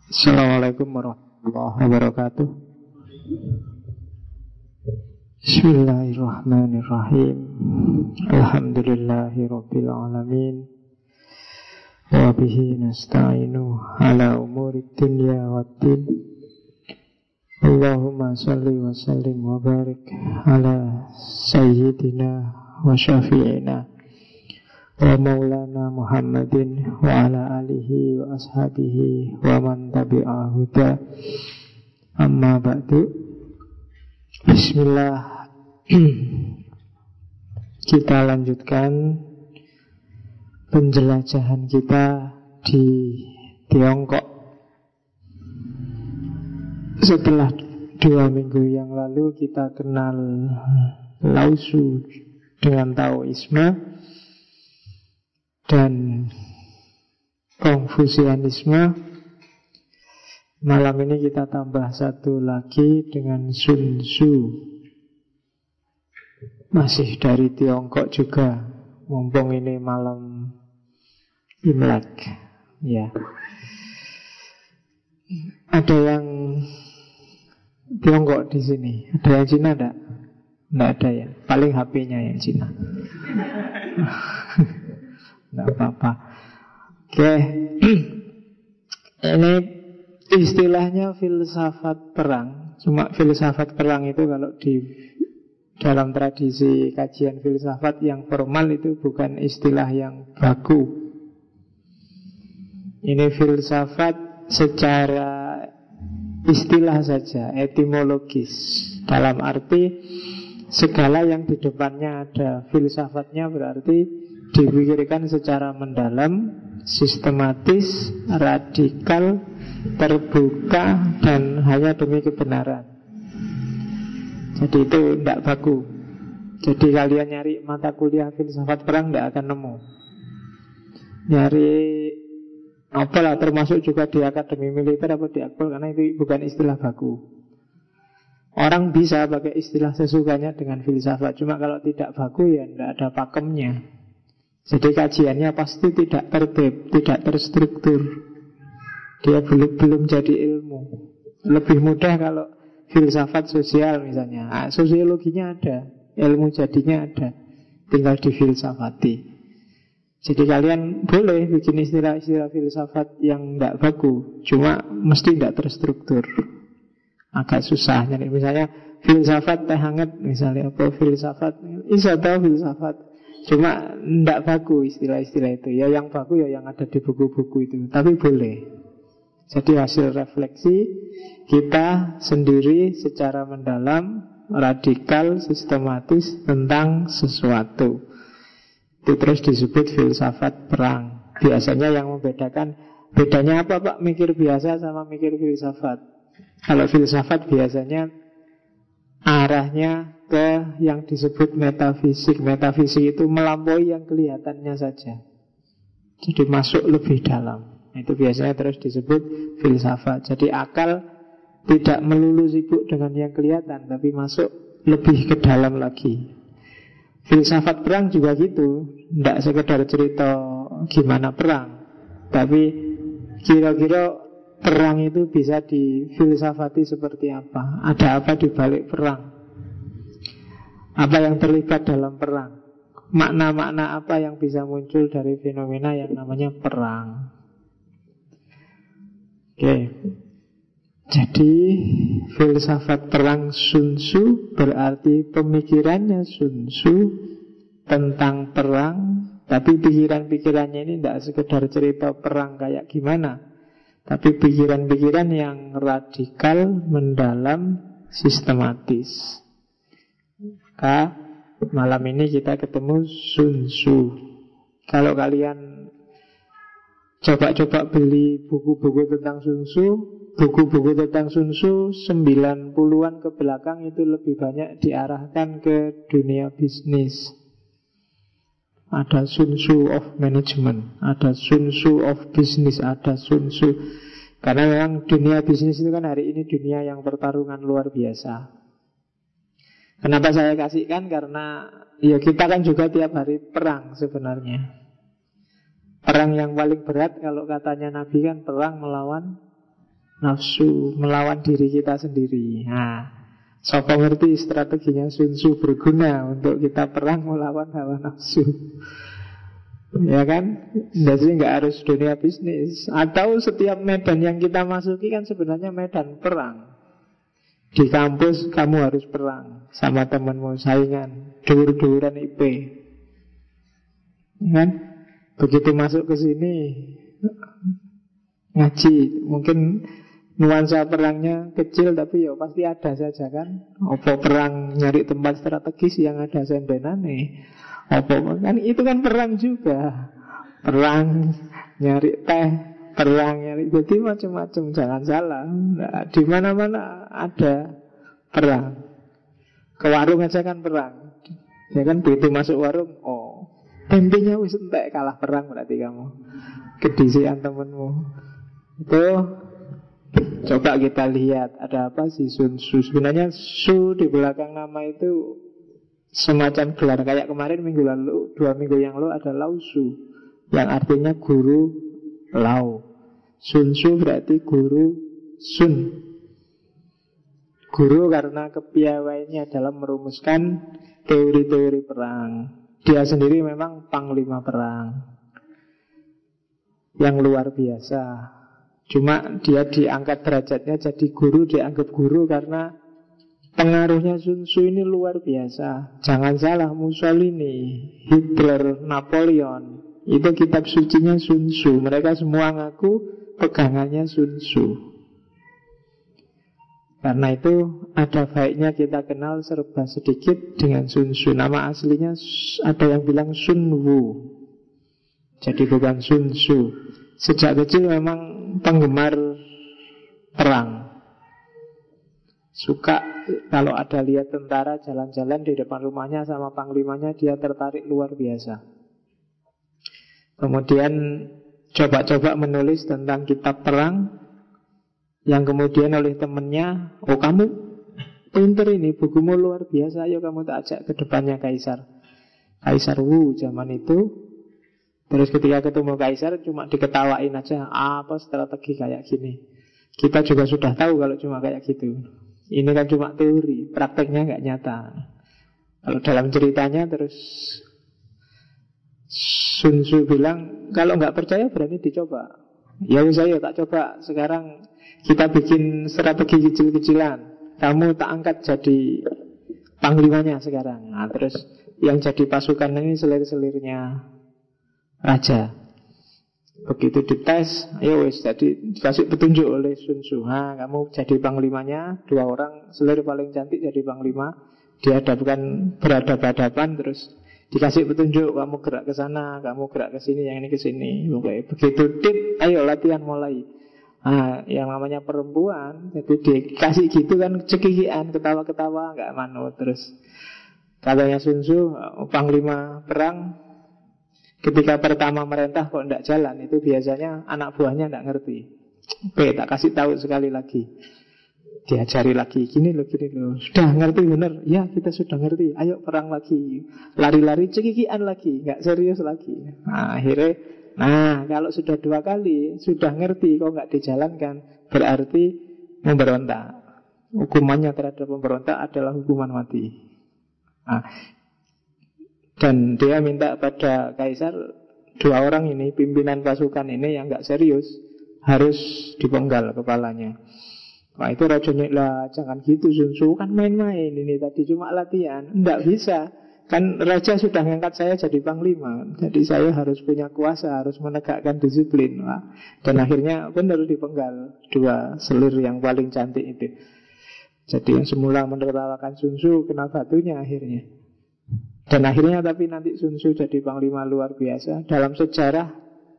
Assalamualaikum warahmatullahi wabarakatuh. Bismillahirrahmanirrahim. Alhamdulillahi rabbil alamin. Wa bihi nasta'inu ala umuri dunya waddin. Allahumma salli wa sallim wa barik ala sayyidina wa syafi'ina wa maulana Muhammadin wa ala alihi wa ashabihi wa man tabi'ahu huda. Amma ba'du. Bismillah. Kita lanjutkan penjelajahan kita di Tiongkok. Setelah 2 minggu yang lalu kita kenal Lao-Tzu dengan Taoisme dan Konfusianisme. Malam ini kita tambah satu lagi dengan Sun Tzu, masih dari Tiongkok juga, mumpung ini malam Imlek. Ya, ada yang Tiongkok di sini? Ada yang Cina enggak? Enggak ada ya. Paling HP-nya yang Cina. Enggak apa-apa. Oke. Ini istilahnya filsafat perang. Cuma filsafat perang itu kalau di dalam tradisi kajian filsafat yang formal itu bukan istilah yang baku. Ini filsafat secara istilah saja, etimologis. Dalam arti segala yang di depannya ada filsafatnya berarti dipikirkan secara mendalam, sistematis, radikal, terbuka, dan hanya demi kebenaran. Jadi itu tidak baku. Jadi kalian nyari mata kuliah filsafat perang tidak akan nemu. Nyari novel termasuk juga di akademi militer atau di akpol, karena itu bukan istilah baku. Orang bisa pakai istilah sesukanya dengan filsafat, cuma kalau tidak baku ya tidak ada pakemnya. Jadi kajiannya pasti tidak tertib, tidak terstruktur. Dia belum jadi ilmu. Lebih mudah kalau filsafat sosial misalnya. Sosiologinya ada, ilmu jadinya ada, tinggal difilsafati. Jadi kalian boleh bikin istilah-istilah filsafat yang tidak baku, cuma mesti tidak terstruktur. Agak susah. Jadi misalnya filsafat teh hangat, misalnya apa filsafat, bisa tahu filsafat. Cuma tidak baku istilah-istilah itu. Ya yang baku ya yang ada di buku-buku itu. Tapi boleh. Jadi hasil refleksi kita sendiri secara mendalam, radikal, sistematis tentang sesuatu. Itu terus disebut filsafat perang. Biasanya yang membedakan, bedanya apa Pak? Mikir biasa sama mikir filsafat. Kalau filsafat biasanya arahnya ke yang disebut metafisik. Metafisik itu melampaui yang kelihatannya saja. Jadi masuk lebih dalam. Itu biasanya terus disebut filsafat. Jadi akal tidak melulu sibuk dengan yang kelihatan, tapi masuk lebih ke dalam lagi. Filsafat perang juga gitu. Tidak sekedar cerita gimana perang, tapi kira-kira perang itu bisa difilsafati seperti apa. Ada apa di balik perang? Apa yang terlibat dalam perang? Makna-makna apa yang bisa muncul dari fenomena yang namanya perang? Oke. Jadi filsafat perang Sun Tzu berarti pemikirannya Sun Tzu tentang perang, tapi pikiran-pikirannya ini tidak sekedar cerita perang kayak gimana, tapi pikiran-pikiran yang radikal, mendalam, sistematis. Maka malam ini kita ketemu Sun Tzu. Kalau kalian coba-coba beli buku-buku tentang Sun Tzu, buku-buku tentang Sun Tzu 90-an ke belakang itu lebih banyak diarahkan ke dunia bisnis. Ada Sun Tzu of Management, ada Sun Tzu of Business, ada Sun Tzu. Karena memang dunia bisnis itu kan hari ini dunia yang pertarungan luar biasa. Kenapa saya kasihkan? Karena ya kita kan juga tiap hari perang sebenarnya. Perang yang paling berat kalau katanya Nabi kan perang melawan nafsu, melawan diri kita sendiri. Nah, siapa ngerti strateginya Sun Tzu berguna untuk kita perang melawan hawa nafsu. Ya kan? Jadi nggak harus dunia bisnis. Atau setiap medan yang kita masuki kan sebenarnya medan perang. Di kampus kamu harus perang sama temanmu, saingan, dur-duran IP. Kan? Begitu masuk ke sini ngaji, mungkin nuansa perangnya kecil tapi ya pasti ada saja kan. Apa perang nyari tempat strategis yang ada sendenane. Apa kan itu kan perang juga. Perang nyari teh, perang nyari, jadi macam-macam, jangan salah. Nah, di mana-mana ada perang. Ke warung aja kan perang. Ya kan begitu masuk warung, oh, tempenya wis entek, kalah perang berarti kamu. Kedisian temenmu. Itu coba kita lihat ada apa sih Sun Tzu. Sebenarnya Su di belakang nama itu semacam gelar. Kayak kemarin minggu lalu, 2 minggu yang lalu ada Lao Su, yang artinya guru Lao. Sun Tzu berarti guru Sun. Guru karena kepiawaiannya dalam merumuskan teori-teori perang. Dia sendiri memang panglima perang yang luar biasa. Cuma dia diangkat derajatnya jadi guru, dianggap guru karena pengaruhnya Sun Tzu ini luar biasa. Jangan salah, Mussolini, Hitler, Napoleon, itu kitab sucinya Sun Tzu. Mereka semua ngaku pegangannya Sun Tzu. Karena itu ada baiknya kita kenal serba sedikit dengan Sun Tzu. Nama aslinya ada yang bilang Sun Wu, jadi bukan Sun Tzu. Sejak kecil memang penggemar perang. Suka kalau ada lihat tentara jalan-jalan di depan rumahnya sama panglimanya, dia tertarik luar biasa. Kemudian coba-coba menulis tentang kitab perang, yang kemudian oleh temannya, oh kamu pinter ini, bukumu luar biasa, ayo kamu tak ajak ke depannya Kaisar Wu zaman itu. Terus ketika ketemu Kaisar cuma diketawain aja, apa strategi kayak gini. Kita juga sudah tahu kalau cuma kayak gitu. Ini kan cuma teori, prakteknya nggak nyata. Kalau dalam ceritanya terus Sun Tzu bilang, kalau nggak percaya berani dicoba. Ya saya tak coba. Sekarang kita bikin strategi kecil-kecilan, kamu tak angkat jadi panglimanya sekarang. Nah, terus yang jadi pasukan ini selir-selirnya raja. Begitu dites, ayo wis, jadi dikasih petunjuk oleh Sun Tzu. Nah, kamu jadi panglimanya, 2 orang selir paling cantik jadi panglima. Dihadapkan berhadapan-hadapan, terus dikasih petunjuk, kamu gerak ke sana, kamu gerak ke sini, yang ini ke sini. Oke, begitu tit, ayo latihan mulai. Nah, yang namanya perempuan, jadi dikasih gitu kan, cekikian, ketawa-ketawa, nggak manut. Terus katanya Sun Tzu, panglima perang, ketika pertama merintah kok nggak jalan, itu biasanya anak buahnya nggak ngerti. Oke, tak kasih tahu sekali lagi, diajari lagi, gini loh, sudah ngerti bener? Ya, kita sudah ngerti, ayo perang lagi. Lari-lari, cekikian lagi, nggak serius lagi. Nah, akhirnya, nah, kalau sudah 2 kali, sudah ngerti kok nggak dijalankan, berarti memberontak. Hukumannya terhadap pemberontak adalah hukuman mati. Nah, dan dia minta pada Kaisar, 2 orang ini, pimpinan pasukan ini yang nggak serius, harus dipenggal kepalanya. Nah itu rajanya, lah jangan gitu Sun Tzu, kan main-main ini tadi cuma latihan. Nggak bisa. Kan raja sudah ngangkat saya jadi panglima, jadi saya harus punya kuasa, harus menegakkan disiplin. Wah. Dan akhirnya benar dipenggal 2 selir yang paling cantik itu. Jadi yang semula menertawakan Sun Tzu kena batunya akhirnya. Dan akhirnya tapi nanti Sun Tzu jadi panglima luar biasa. Dalam sejarah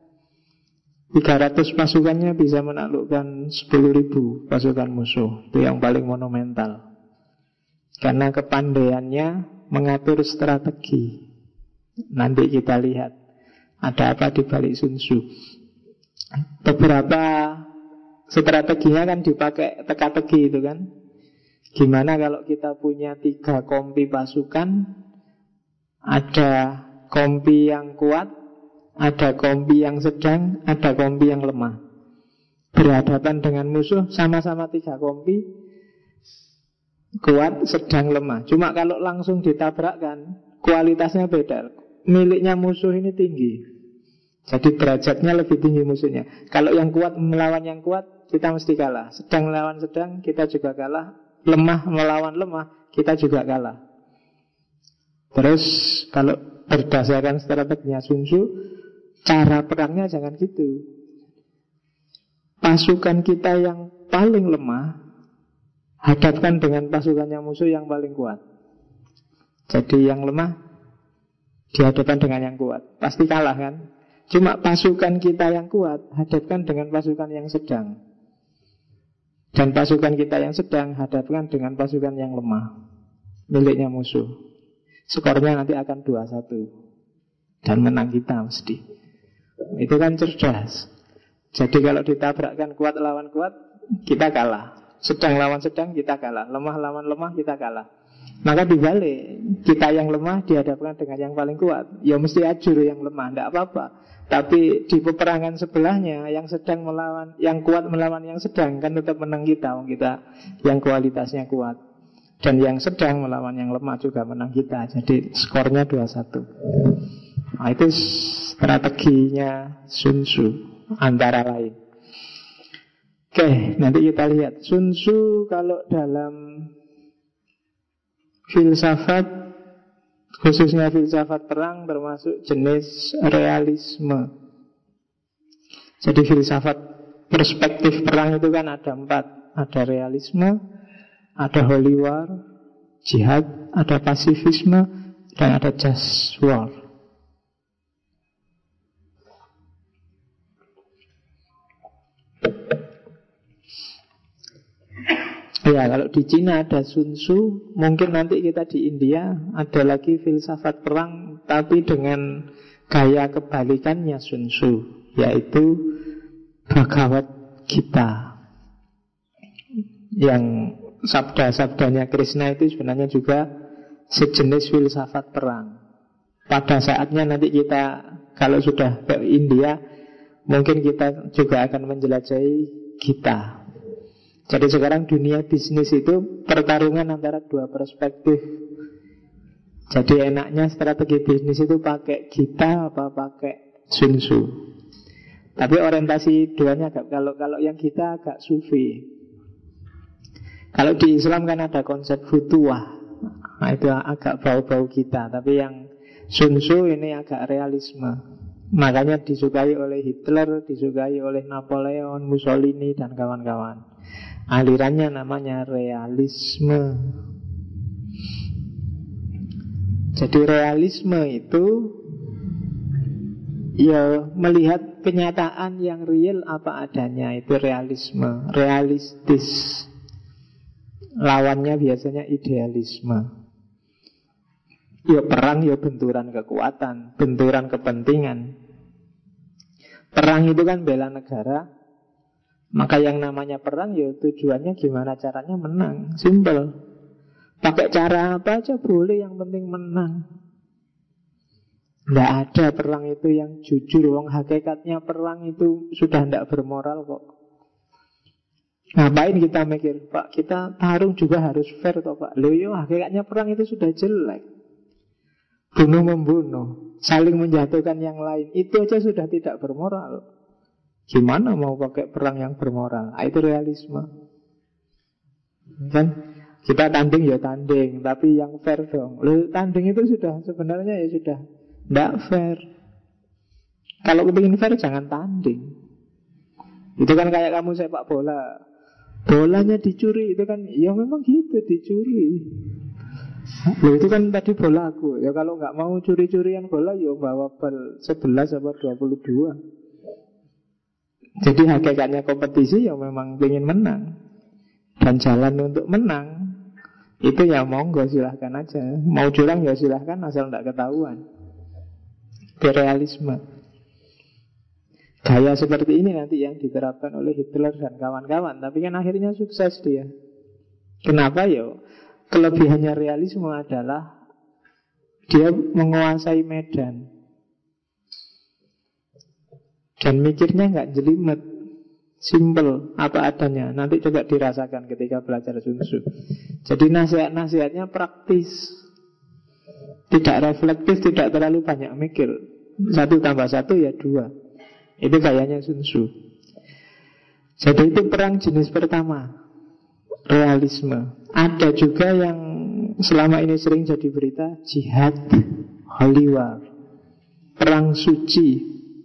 300 pasukannya bisa menaklukkan 10.000 pasukan musuh. Itu yang paling monumental. Karena kepandaiannya mengatur strategi. Nanti kita lihat ada apa di balik Sun Tzu. Beberapa strateginya kan dipakai teka-teki itu kan. Gimana kalau kita punya 3 kompi pasukan, ada kompi yang kuat, ada kompi yang sedang, ada kompi yang lemah. berhadapan dengan musuh, sama-sama 3 kompi, kuat, sedang, lemah. Cuma kalau langsung ditabrakkan, kualitasnya beda. Miliknya musuh ini tinggi, jadi derajatnya lebih tinggi musuhnya. Kalau yang kuat melawan yang kuat, kita mesti kalah. Sedang melawan sedang, kita juga kalah. Lemah melawan lemah, kita juga kalah. Terus kalau berdasarkan strateginya Sun Tzu, cara perangnya jangan gitu. Pasukan kita yang paling lemah hadapkan dengan pasukannya musuh yang paling kuat. Jadi yang lemah dihadapkan dengan yang kuat, pasti kalah kan? Cuma pasukan kita yang kuat hadapkan dengan pasukan yang sedang, dan pasukan kita yang sedang hadapkan dengan pasukan yang lemah, miliknya musuh. Skornya nanti akan 2-1 dan menang kita mesti. Itu kan cerdas. Jadi kalau ditabrakkan kuat lawan kuat, kita kalah. Sedang lawan sedang, kita kalah. Lemah lawan lemah, kita kalah. Maka dibalik, kita yang lemah dihadapkan dengan yang paling kuat, ya mesti ajur yang lemah, tidak apa-apa. Tapi di peperangan sebelahnya, yang sedang melawan, yang kuat melawan yang sedang, kan tetap menang kita, kita yang kualitasnya kuat. Dan yang sedang melawan yang lemah juga menang kita. Jadi skornya 2-1. Nah, itu strateginya Sun Tzu antara lain. Oke, nanti kita lihat Sun Tzu kalau dalam filsafat, khususnya filsafat perang, termasuk jenis realisme. Jadi filsafat perspektif perang itu kan ada 4. Ada realisme, ada holy war, jihad, ada pasifisme, dan ada just war. Ya, kalau di Cina ada Sun Tzu, mungkin nanti kita di India ada lagi filsafat perang, tapi dengan gaya kebalikannya Sun Tzu, yaitu Bhagavad Gita. Yang sabda-sabdanya Krishna itu sebenarnya juga sejenis filsafat perang. Pada saatnya nanti kita, kalau sudah ke India, mungkin kita juga akan menjelajahi Gita. Jadi sekarang dunia bisnis itu pertarungan antara 2 perspektif. Jadi enaknya strategi bisnis itu pakai Gita apa pakai Sun Tzu. Tapi orientasi duanya agak, kalau yang Gita agak sufi. Kalau di Islam kan ada konsep futuwah, nah itu agak bau-bau kita. Tapi yang Sun Tzu ini agak realisme. Makanya disukai oleh Hitler, disukai oleh Napoleon, Mussolini, dan kawan-kawan. Alirannya namanya realisme. Jadi realisme itu ya melihat kenyataan yang real apa adanya. Itu realisme, realistis. Lawannya biasanya idealisme. Ya perang ya benturan kekuatan, benturan kepentingan. Perang itu kan bela negara. Maka yang namanya perang ya tujuannya gimana caranya menang. Simple. Pakai cara apa aja boleh, yang penting menang. Tidak ada perang itu yang jujur. Wong hakikatnya perang itu sudah tidak bermoral kok. Ngapain kita mikir, Pak, kita tarung juga harus fair toh Pak. Loh yo, hakikatnya perang itu sudah jelek. Bunuh-membunuh, saling menjatuhkan yang lain, itu aja sudah tidak bermoral. Gimana mau pakai perang yang bermoral? Itu realisme. Kan kita tanding ya tanding, tapi yang fair dong. Loh, tanding itu sudah sebenarnya ya sudah tidak fair. Kalau kepingin fair jangan tanding. Itu kan kayak kamu sepak bola, bolanya dicuri, itu kan ya memang gitu, dicuri. Loh, itu kan tadi bola aku. Ya kalau nggak mau curi-curian bola, ya bawa bal 11 atau 22. Jadi hakikatnya kompetisi ya memang ingin menang. Dan jalan untuk menang itu ya monggo silahkan aja. Mau curang ya silahkan, asal tidak ketahuan. Itu realisme. Gaya seperti ini nanti yang diterapkan oleh Hitler dan kawan-kawan. Tapi kan akhirnya sukses dia. Kenapa ya? Kelebihannya realisme adalah dia menguasai medan. Dan mikirnya nggak jelimet simple, apa adanya. Nanti coba dirasakan ketika belajar Sun Tzu. Jadi nasihat-nasihatnya praktis, tidak reflektif, tidak terlalu banyak mikir. 1 tambah 1 ya 2. Itu gayanya Sun Tzu. Jadi itu perang jenis pertama, realisme. Ada juga yang selama ini sering jadi berita, jihad, holy war, perang suci.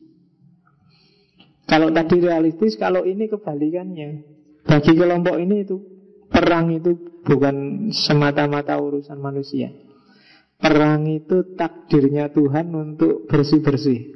Kalau tadi realistis, kalau ini kebalikannya. Bagi kelompok ini itu perang itu bukan semata-mata urusan manusia. Perang itu takdirnya Tuhan untuk bersih-bersih.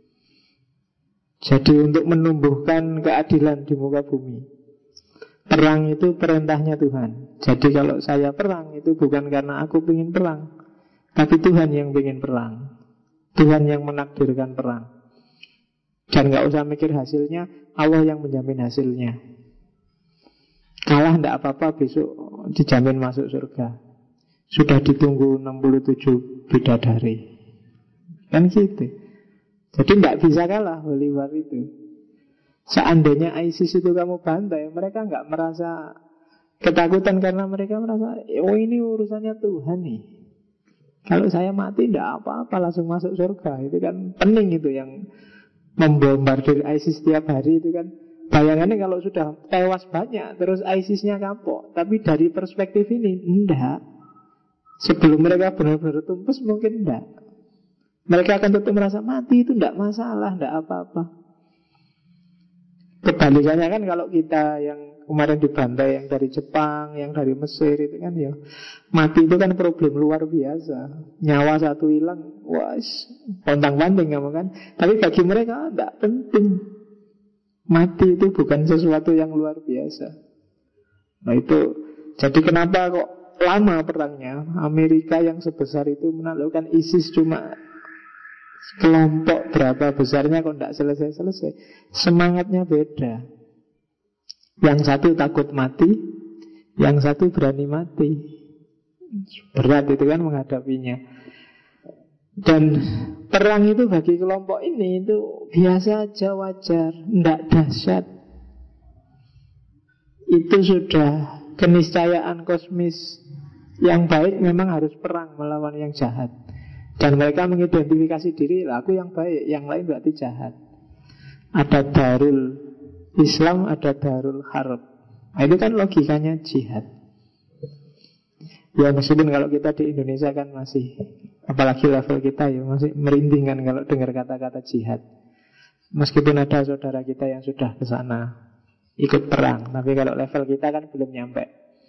Jadi untuk menumbuhkan keadilan di muka bumi. Perang itu perintahnya Tuhan. Jadi kalau saya perang itu bukan karena aku ingin perang, tapi Tuhan yang ingin perang. Tuhan yang menakdirkan perang. Dan gak usah mikir hasilnya, Allah yang menjamin hasilnya. Kalah tidak apa-apa, besok dijamin masuk surga. Sudah ditunggu 67 bidadari. Kan gitu. Jadi tidak bisa kalah holy war itu. Seandainya ISIS itu kamu bantai, mereka nggak merasa ketakutan karena mereka merasa, oh ini urusannya Tuhan nih. Kalau saya mati tidak apa-apa, langsung masuk surga. Itu kan pening itu yang membombardir ISIS setiap hari itu kan. Bayangannya kalau sudah tewas banyak, terus ISIS-nya kapok. Tapi dari perspektif ini, enggak. Sebelum mereka benar-benar tumpes mungkin enggak. Mereka akan tetap merasa mati itu tidak masalah, tidak apa-apa. Kebalikannya kan kalau kita yang kemarin dibantai, yang dari Jepang, yang dari Mesir itu kan ya, mati itu kan problem luar biasa. Nyawa satu hilang, wah, pontang-panting kamu kan. Tapi bagi mereka tidak penting. Mati itu bukan sesuatu yang luar biasa. Nah itu, jadi kenapa kok lama perangnya? Amerika yang sebesar itu menaklukkan ISIS cuma kelompok berapa besarnya kok tidak selesai-selesai. Semangatnya beda. Yang satu takut mati, yang satu berani mati. Berat itu kan menghadapinya. Dan perang itu bagi kelompok ini itu biasa aja, wajar, tidak dahsyat. Itu sudah keniscayaan kosmis. Yang baik memang harus perang melawan yang jahat. Dan mereka mengidentifikasi diri, aku yang baik, yang lain berarti jahat. Ada darul Islam, ada darul harb. Nah, itu kan logikanya jihad. Ya meskipun kalau kita di Indonesia kan masih, apalagi level kita ya masih merinding kan kalau dengar kata-kata jihad. Meskipun ada saudara kita yang sudah ke sana ikut perang, tapi kalau level kita kan belum nyampe.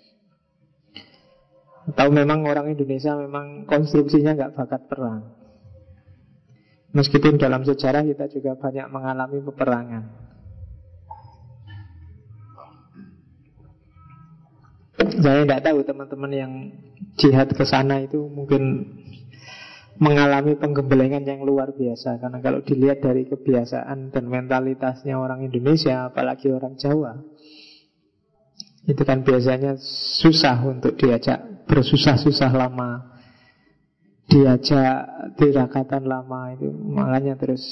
Atau memang orang Indonesia memang konstruksinya nggak bakat perang. Meskipun dalam sejarah kita juga banyak mengalami peperangan. Saya tidak tahu teman-teman yang jihad ke sana itu mungkin mengalami penggembelengan yang luar biasa. Karena kalau dilihat dari kebiasaan dan mentalitasnya orang Indonesia, apalagi orang Jawa, itu kan biasanya susah untuk diajak bersusah-susah lama, diajak tirakatan lama itu, makanya terus.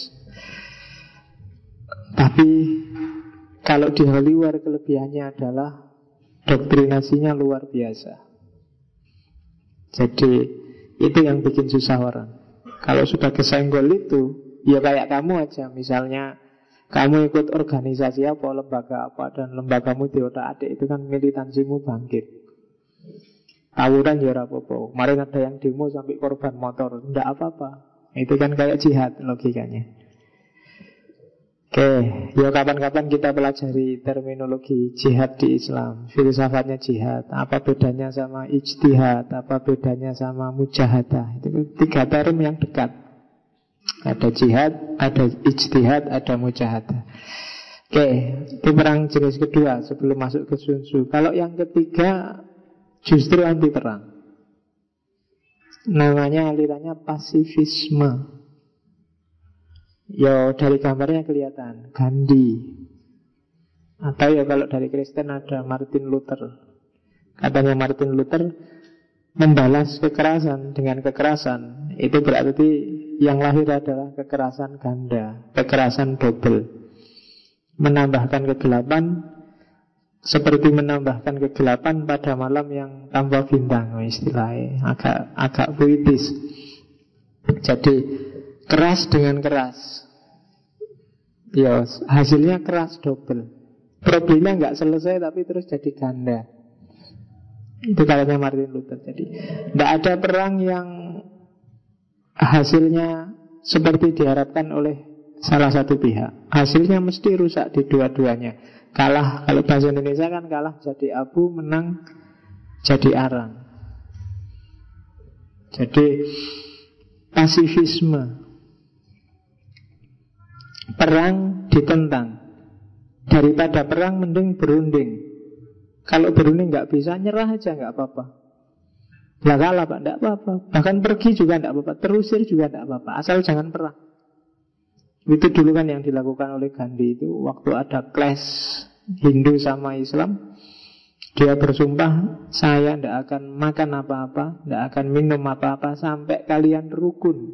Tapi kalau di holy war kelebihannya adalah doktrinasinya luar biasa. Jadi itu yang bikin susah orang. Kalau sudah kesenggol itu, ya kayak kamu aja, misalnya kamu ikut organisasi apa, lembaga apa, dan lembagamu diotak-atik, itu kan militansimu bangkit. Tawuran ya apa-apa. Kemarin ada yang demo sampai korban motor, tidak apa-apa. Itu kan kayak jihad logikanya. Oke, ya kapan-kapan kita pelajari terminologi jihad di Islam, filsafatnya jihad, apa bedanya sama ijtihad, apa bedanya sama mujahadah. Itu 3 term yang dekat. Ada jihad, ada ijtihad, ada mujahadah. Oke, itu perang jenis kedua sebelum masuk ke Sun Tzu. Kalau yang ketiga justru anti perang. Namanya alirannya pasifisme. Ya dari gambarnya kelihatan, Gandhi. Atau ya kalau dari Kristen ada Martin Luther. Katanya Martin Luther membalas kekerasan dengan kekerasan. Itu berarti yang lahir adalah kekerasan ganda, kekerasan double. menambahkan kegelapan seperti menambahkan kegelapan pada malam yang tanpa bintang, istilahnya agak puitis. Jadi keras dengan keras, ya hasilnya keras double. Problemnya nggak selesai tapi terus jadi ganda. Itu katanya Martin Luther. Jadi tidak ada perang yang hasilnya seperti diharapkan oleh salah satu pihak. Hasilnya mesti rusak di dua-duanya. Kalah, kalau bahasa Indonesia kan kalah jadi abu, menang jadi arang. Jadi pasifisme, perang ditentang. Daripada perang mending berunding. Kalau berunding nggak bisa, nyerah aja nggak apa-apa. Lah kalah Pak, nggak apa-apa. Bahkan pergi juga nggak apa-apa, terusir juga nggak apa-apa, asal jangan perang. Itu dulu kan yang dilakukan oleh Gandhi itu. Waktu ada clash Hindu sama Islam, dia bersumpah, saya tidak akan makan apa-apa, tidak akan minum apa-apa sampai kalian rukun.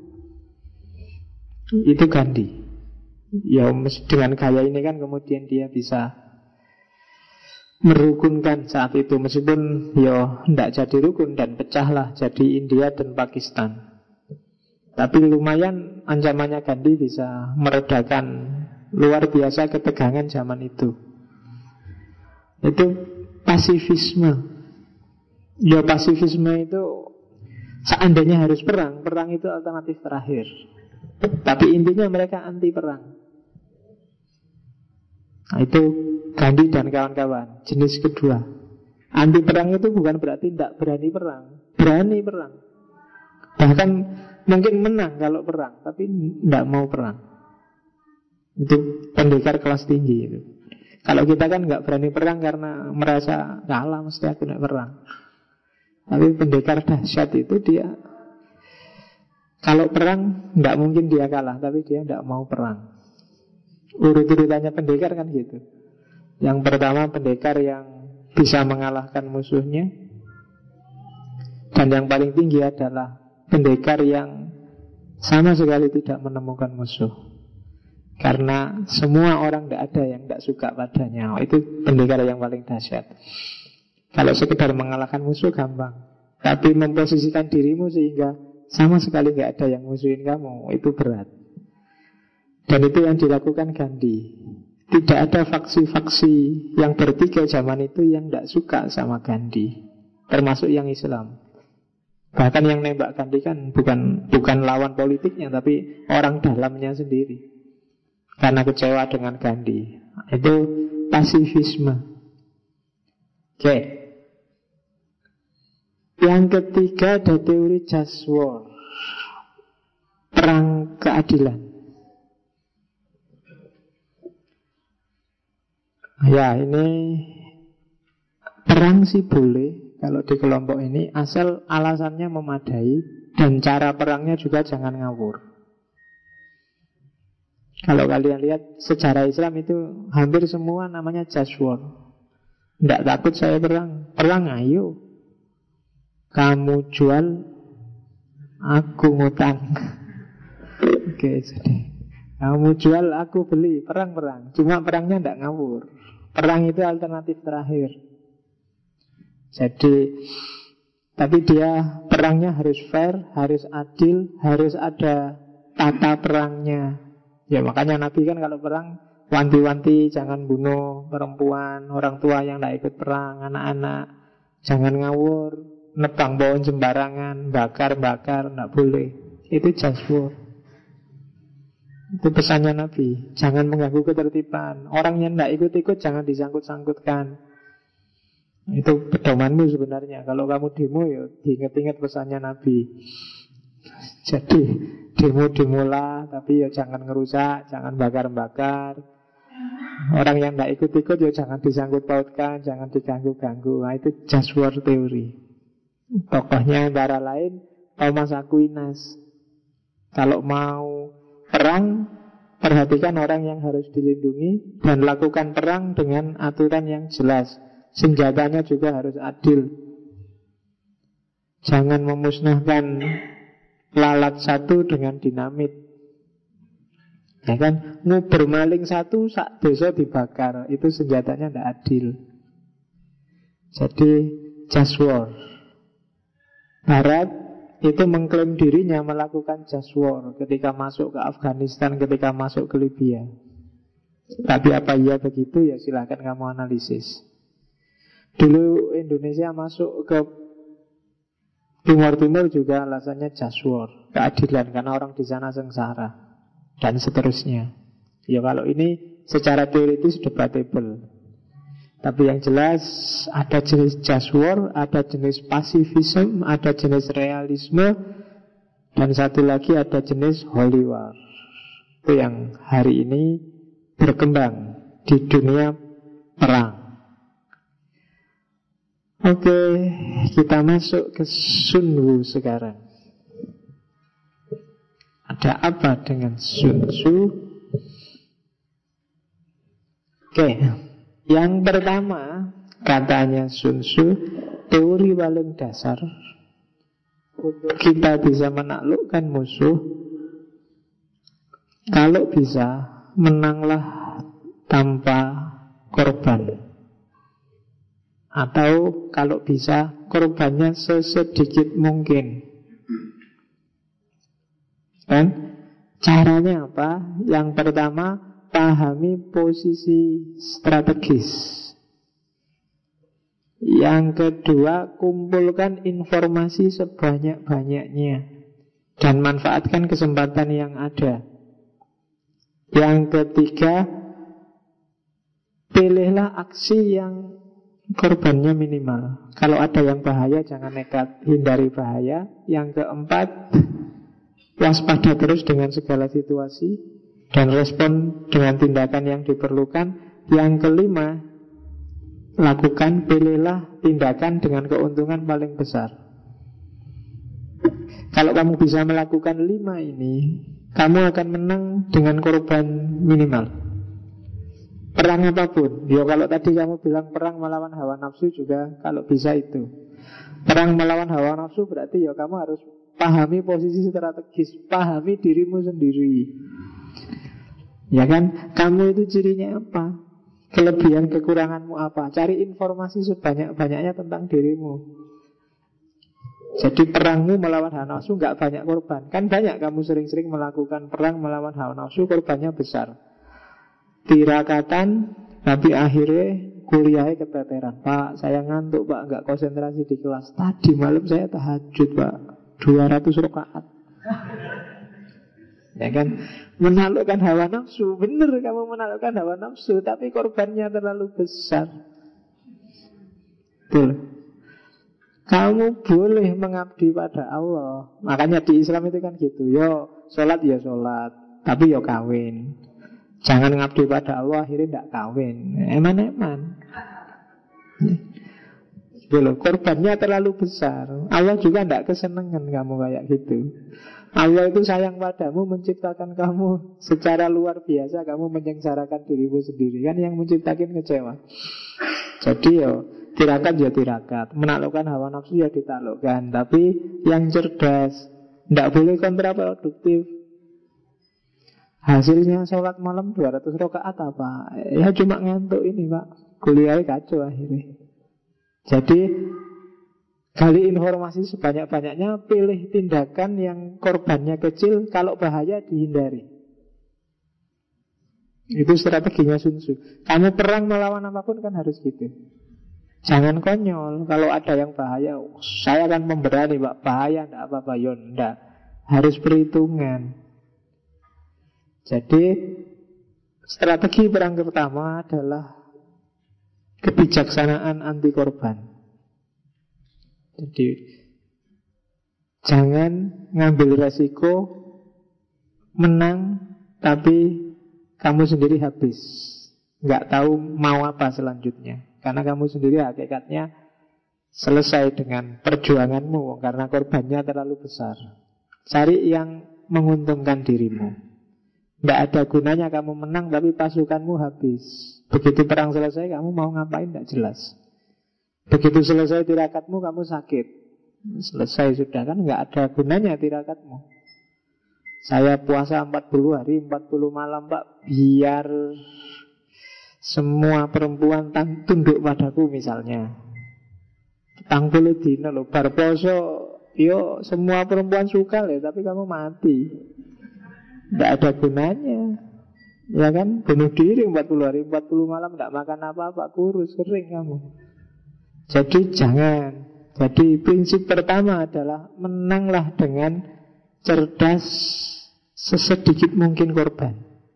Itu Gandhi. Ya dengan gaya ini kan kemudian dia bisa merukunkan saat itu. Meskipun ya tidak jadi rukun dan pecahlah jadi India dan Pakistan. Tapi lumayan ancamannya Gandhi bisa meredakan luar biasa ketegangan zaman itu. Itu pasifisme. Ya pasifisme itu seandainya harus perang, perang itu alternatif terakhir. Tapi intinya mereka anti perang. Nah, itu Gandhi dan kawan-kawan. Jenis kedua. Anti perang itu bukan berarti tidak berani perang. Berani perang. Bahkan mungkin menang kalau perang, tapi tidak mau perang. Itu pendekar kelas tinggi itu. Kalau kita kan nggak berani perang karena merasa kalah, mesti aku tidak perang. Tapi pendekar dahsyat itu dia kalau perang tidak mungkin dia kalah, tapi dia tidak mau perang. Urut-urutannya pendekar kan gitu. Yang pertama pendekar yang bisa mengalahkan musuhnya, dan yang paling tinggi adalah pendekar yang sama sekali tidak menemukan musuh. Karena semua orang tidak ada yang tidak suka padanya. Itu pendekar yang paling dahsyat. Kalau sekedar mengalahkan musuh gampang, tapi memposisikan dirimu sehingga sama sekali nggak ada yang musuhin kamu, itu berat. Dan itu yang dilakukan Gandhi. Tidak ada faksi-faksi yang bertiga zaman itu yang tidak suka sama Gandhi, termasuk yang Islam. Bahkan yang nembak Gandhi kan bukan lawan politiknya, tapi orang dalamnya sendiri, karena kecewa dengan Gandhi. Itu pasifisme. Oke. Yang ketiga ada teori just war, perang keadilan. Ya, ini perang sih boleh kalau di kelompok ini, asal alasannya memadai dan cara perangnya juga jangan ngawur. Kalau kalian lihat sejarah Islam itu hampir semua namanya just war. Tidak takut saya perang. Perang ayo. Kamu jual, aku ngutang. Oke, jadi kamu jual, aku beli. Perang-perang. Cuma perangnya tidak ngawur. Perang itu alternatif terakhir. Jadi, tapi dia perangnya harus fair, harus adil, harus ada tata perangnya. Ya makanya Nabi kan kalau perang wanti-wanti, jangan bunuh perempuan, orang tua yang tidak ikut perang, anak-anak, jangan ngawur, nebang pohon sembarangan, bakar-bakar, tidak boleh. Itu just war. Itu pesannya Nabi. Jangan mengganggu ketertiban. Orang yang tidak ikut-ikut jangan disangkut-sangkutkan. Itu pedomanmu sebenarnya. Kalau kamu demo ya diingat-ingat pesannya Nabi. Jadi demo-demo lah, tapi ya jangan ngerusak, jangan bakar-bakar. Orang yang tidak ikut-ikut ya jangan disangkut-pautkan, jangan diganggu-ganggu. Nah, itu just war teori. Tokohnya antara lain Thomas Aquinas. Kalau mau perang, perhatikan orang yang harus dilindungi dan lakukan perang dengan aturan yang jelas. Senjatanya juga harus adil. Jangan memusnahkan lalat satu dengan dinamit. Ya kan, nguber maling satu, sak desa dibakar. Itu senjatanya tidak adil. Jadi just war. Barat itu mengklaim dirinya melakukan just war ketika masuk ke Afghanistan, ketika masuk ke Libya. Tapi apa iya begitu? Ya silahkan kamu analisis. Dulu Indonesia masuk ke Timur Timur juga alasannya just war, keadilan, karena orang di sana sengsara dan seterusnya. Ya kalau ini secara teoritis debatable. Tapi yang jelas ada jenis just war, ada jenis pacifism, ada jenis realisme, dan satu lagi ada jenis holy war. Itu yang hari ini berkembang di dunia perang. Oke, kita masuk ke Sun Wu sekarang. Ada apa dengan Sun Tzu? Oke, yang pertama katanya Sun Tzu, teori paling dasar untuk kita bisa menaklukkan musuh, kalau bisa menanglah tanpa korban. Atau kalau bisa korbannya sesedikit mungkin. Kan? Caranya apa? Yang pertama, pahami posisi strategis. Yang kedua, kumpulkan informasi sebanyak-banyaknya dan manfaatkan kesempatan yang ada. Yang ketiga, pilihlah aksi yang korbannya minimal. Kalau ada yang bahaya, jangan nekat, hindari bahaya. Yang keempat, waspada terus dengan segala situasi dan respon dengan tindakan yang diperlukan. Yang kelima, pilihlah tindakan dengan keuntungan paling besar. Kalau kamu bisa melakukan 5 ini, kamu akan menang dengan korban minimal. Perang apapun. Ya kalau tadi kamu bilang perang melawan hawa nafsu juga, kalau bisa itu. Perang melawan hawa nafsu berarti ya kamu harus pahami posisi strategis, pahami dirimu sendiri. Ya kan? Kamu itu cirinya apa? Kelebihan kekuranganmu apa? Cari informasi sebanyak-banyaknya tentang dirimu. Jadi perangmu melawan hawa nafsu gak banyak korban. Kan banyak kamu sering-sering melakukan perang melawan hawa nafsu, korbannya besar. Tirakatan, tapi akhirnya kuliahnya keteteran. Pak, saya ngantuk pak, nggak konsentrasi di kelas. Tadi malam saya tahajud pak, 200 rakaat. Ya kan, menaklukkan hawa nafsu. Benar kamu menaklukkan hawa nafsu, tapi korbannya terlalu besar. Betul. Kamu boleh mengabdi pada Allah. Makanya di Islam itu kan gitu. Yo, sholat ya sholat, tapi yo kawin. Jangan ngabdi pada Allah akhirnya tidak kawin. Eman-eman. Korbannya terlalu besar. Allah juga tidak kesenangan kamu kayak gitu. Allah itu sayang padamu, menciptakan kamu secara luar biasa. Kamu menyengsarakan dirimu sendiri. Kan yang menciptakan kecewa. Jadi tirakat ya tirakat, menaklukkan hawa nafsu ya ditaklukkan. Tapi yang cerdas, tidak boleh kontraproduktif. Hasilnya sholat malam 200 rakaat apa? Ya cuma ngantuk ini pak. Kuliahnya kacau akhirnya. Jadi gali informasi sebanyak-banyaknya, pilih tindakan yang korbannya kecil, kalau bahaya dihindari. Itu strateginya Sun Tzu. Kamu perang melawan apapun kan harus gitu. Jangan konyol. Kalau ada yang bahaya, saya akan memberani pak. Bahaya enggak apa-apa, enggak. Harus perhitungan. Jadi strategi perang pertama adalah kebijaksanaan anti korban. Jadi jangan ngambil resiko menang tapi kamu sendiri habis, nggak tahu mau apa selanjutnya. Karena kamu sendiri hakikatnya selesai dengan perjuanganmu karena korbannya terlalu besar. Cari yang menguntungkan dirimu. Tidak ada gunanya kamu menang tapi pasukanmu habis. Begitu perang selesai kamu mau ngapain tidak jelas. Begitu selesai tirakatmu kamu sakit. Selesai sudah kan, nggak ada gunanya tirakatmu. Saya puasa 40 hari 40 malam Pak, biar semua perempuan tunduk padaku misalnya. 40 dino loh, bar poso, yo semua perempuan suka loh, tapi kamu mati. Tidak ada gunanya. Ya kan, bunuh diri 40 hari 40 malam, tidak makan apa-apa, kurus, kering kamu. Jadi jangan. Jadi prinsip pertama adalah menanglah dengan cerdas, sesedikit mungkin korban.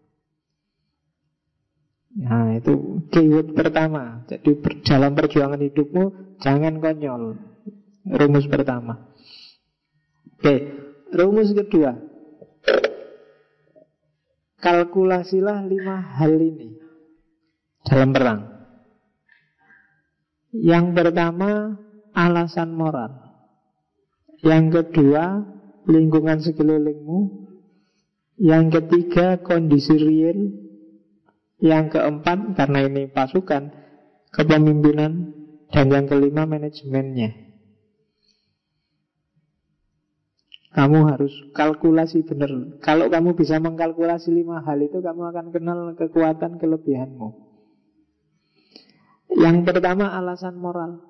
Nah itu keyword pertama. Jadi dalam perjuangan hidupmu jangan konyol. Rumus pertama. Oke, rumus kedua. Kalkulasilah 5 hal ini dalam perang. Yang pertama, alasan moral. Yang kedua, lingkungan sekelilingmu. Yang ketiga, kondisi real. Yang keempat, karena ini pasukan, kepemimpinan. Dan yang kelima, manajemennya. Kamu harus kalkulasi benar. Kalau kamu bisa mengkalkulasi 5 hal itu, kamu akan kenal kekuatan kelebihanmu. Yang pertama, alasan moral.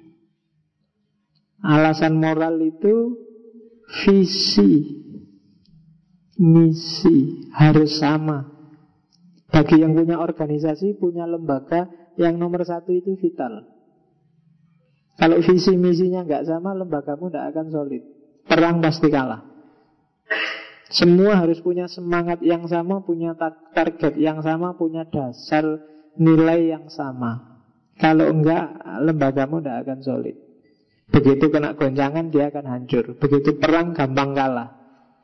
Alasan moral itu visi, misi harus sama. Bagi yang punya organisasi, punya lembaga, yang nomor satu itu vital. Kalau visi misinya nggak sama, lembagamu nggak akan solid. Perang pasti kalah. Semua harus punya semangat yang sama, punya target yang sama, punya dasar nilai yang sama. Kalau enggak, lembagamu tidak akan solid. Begitu kena goncangan, dia akan hancur. Begitu perang, gampang kalah.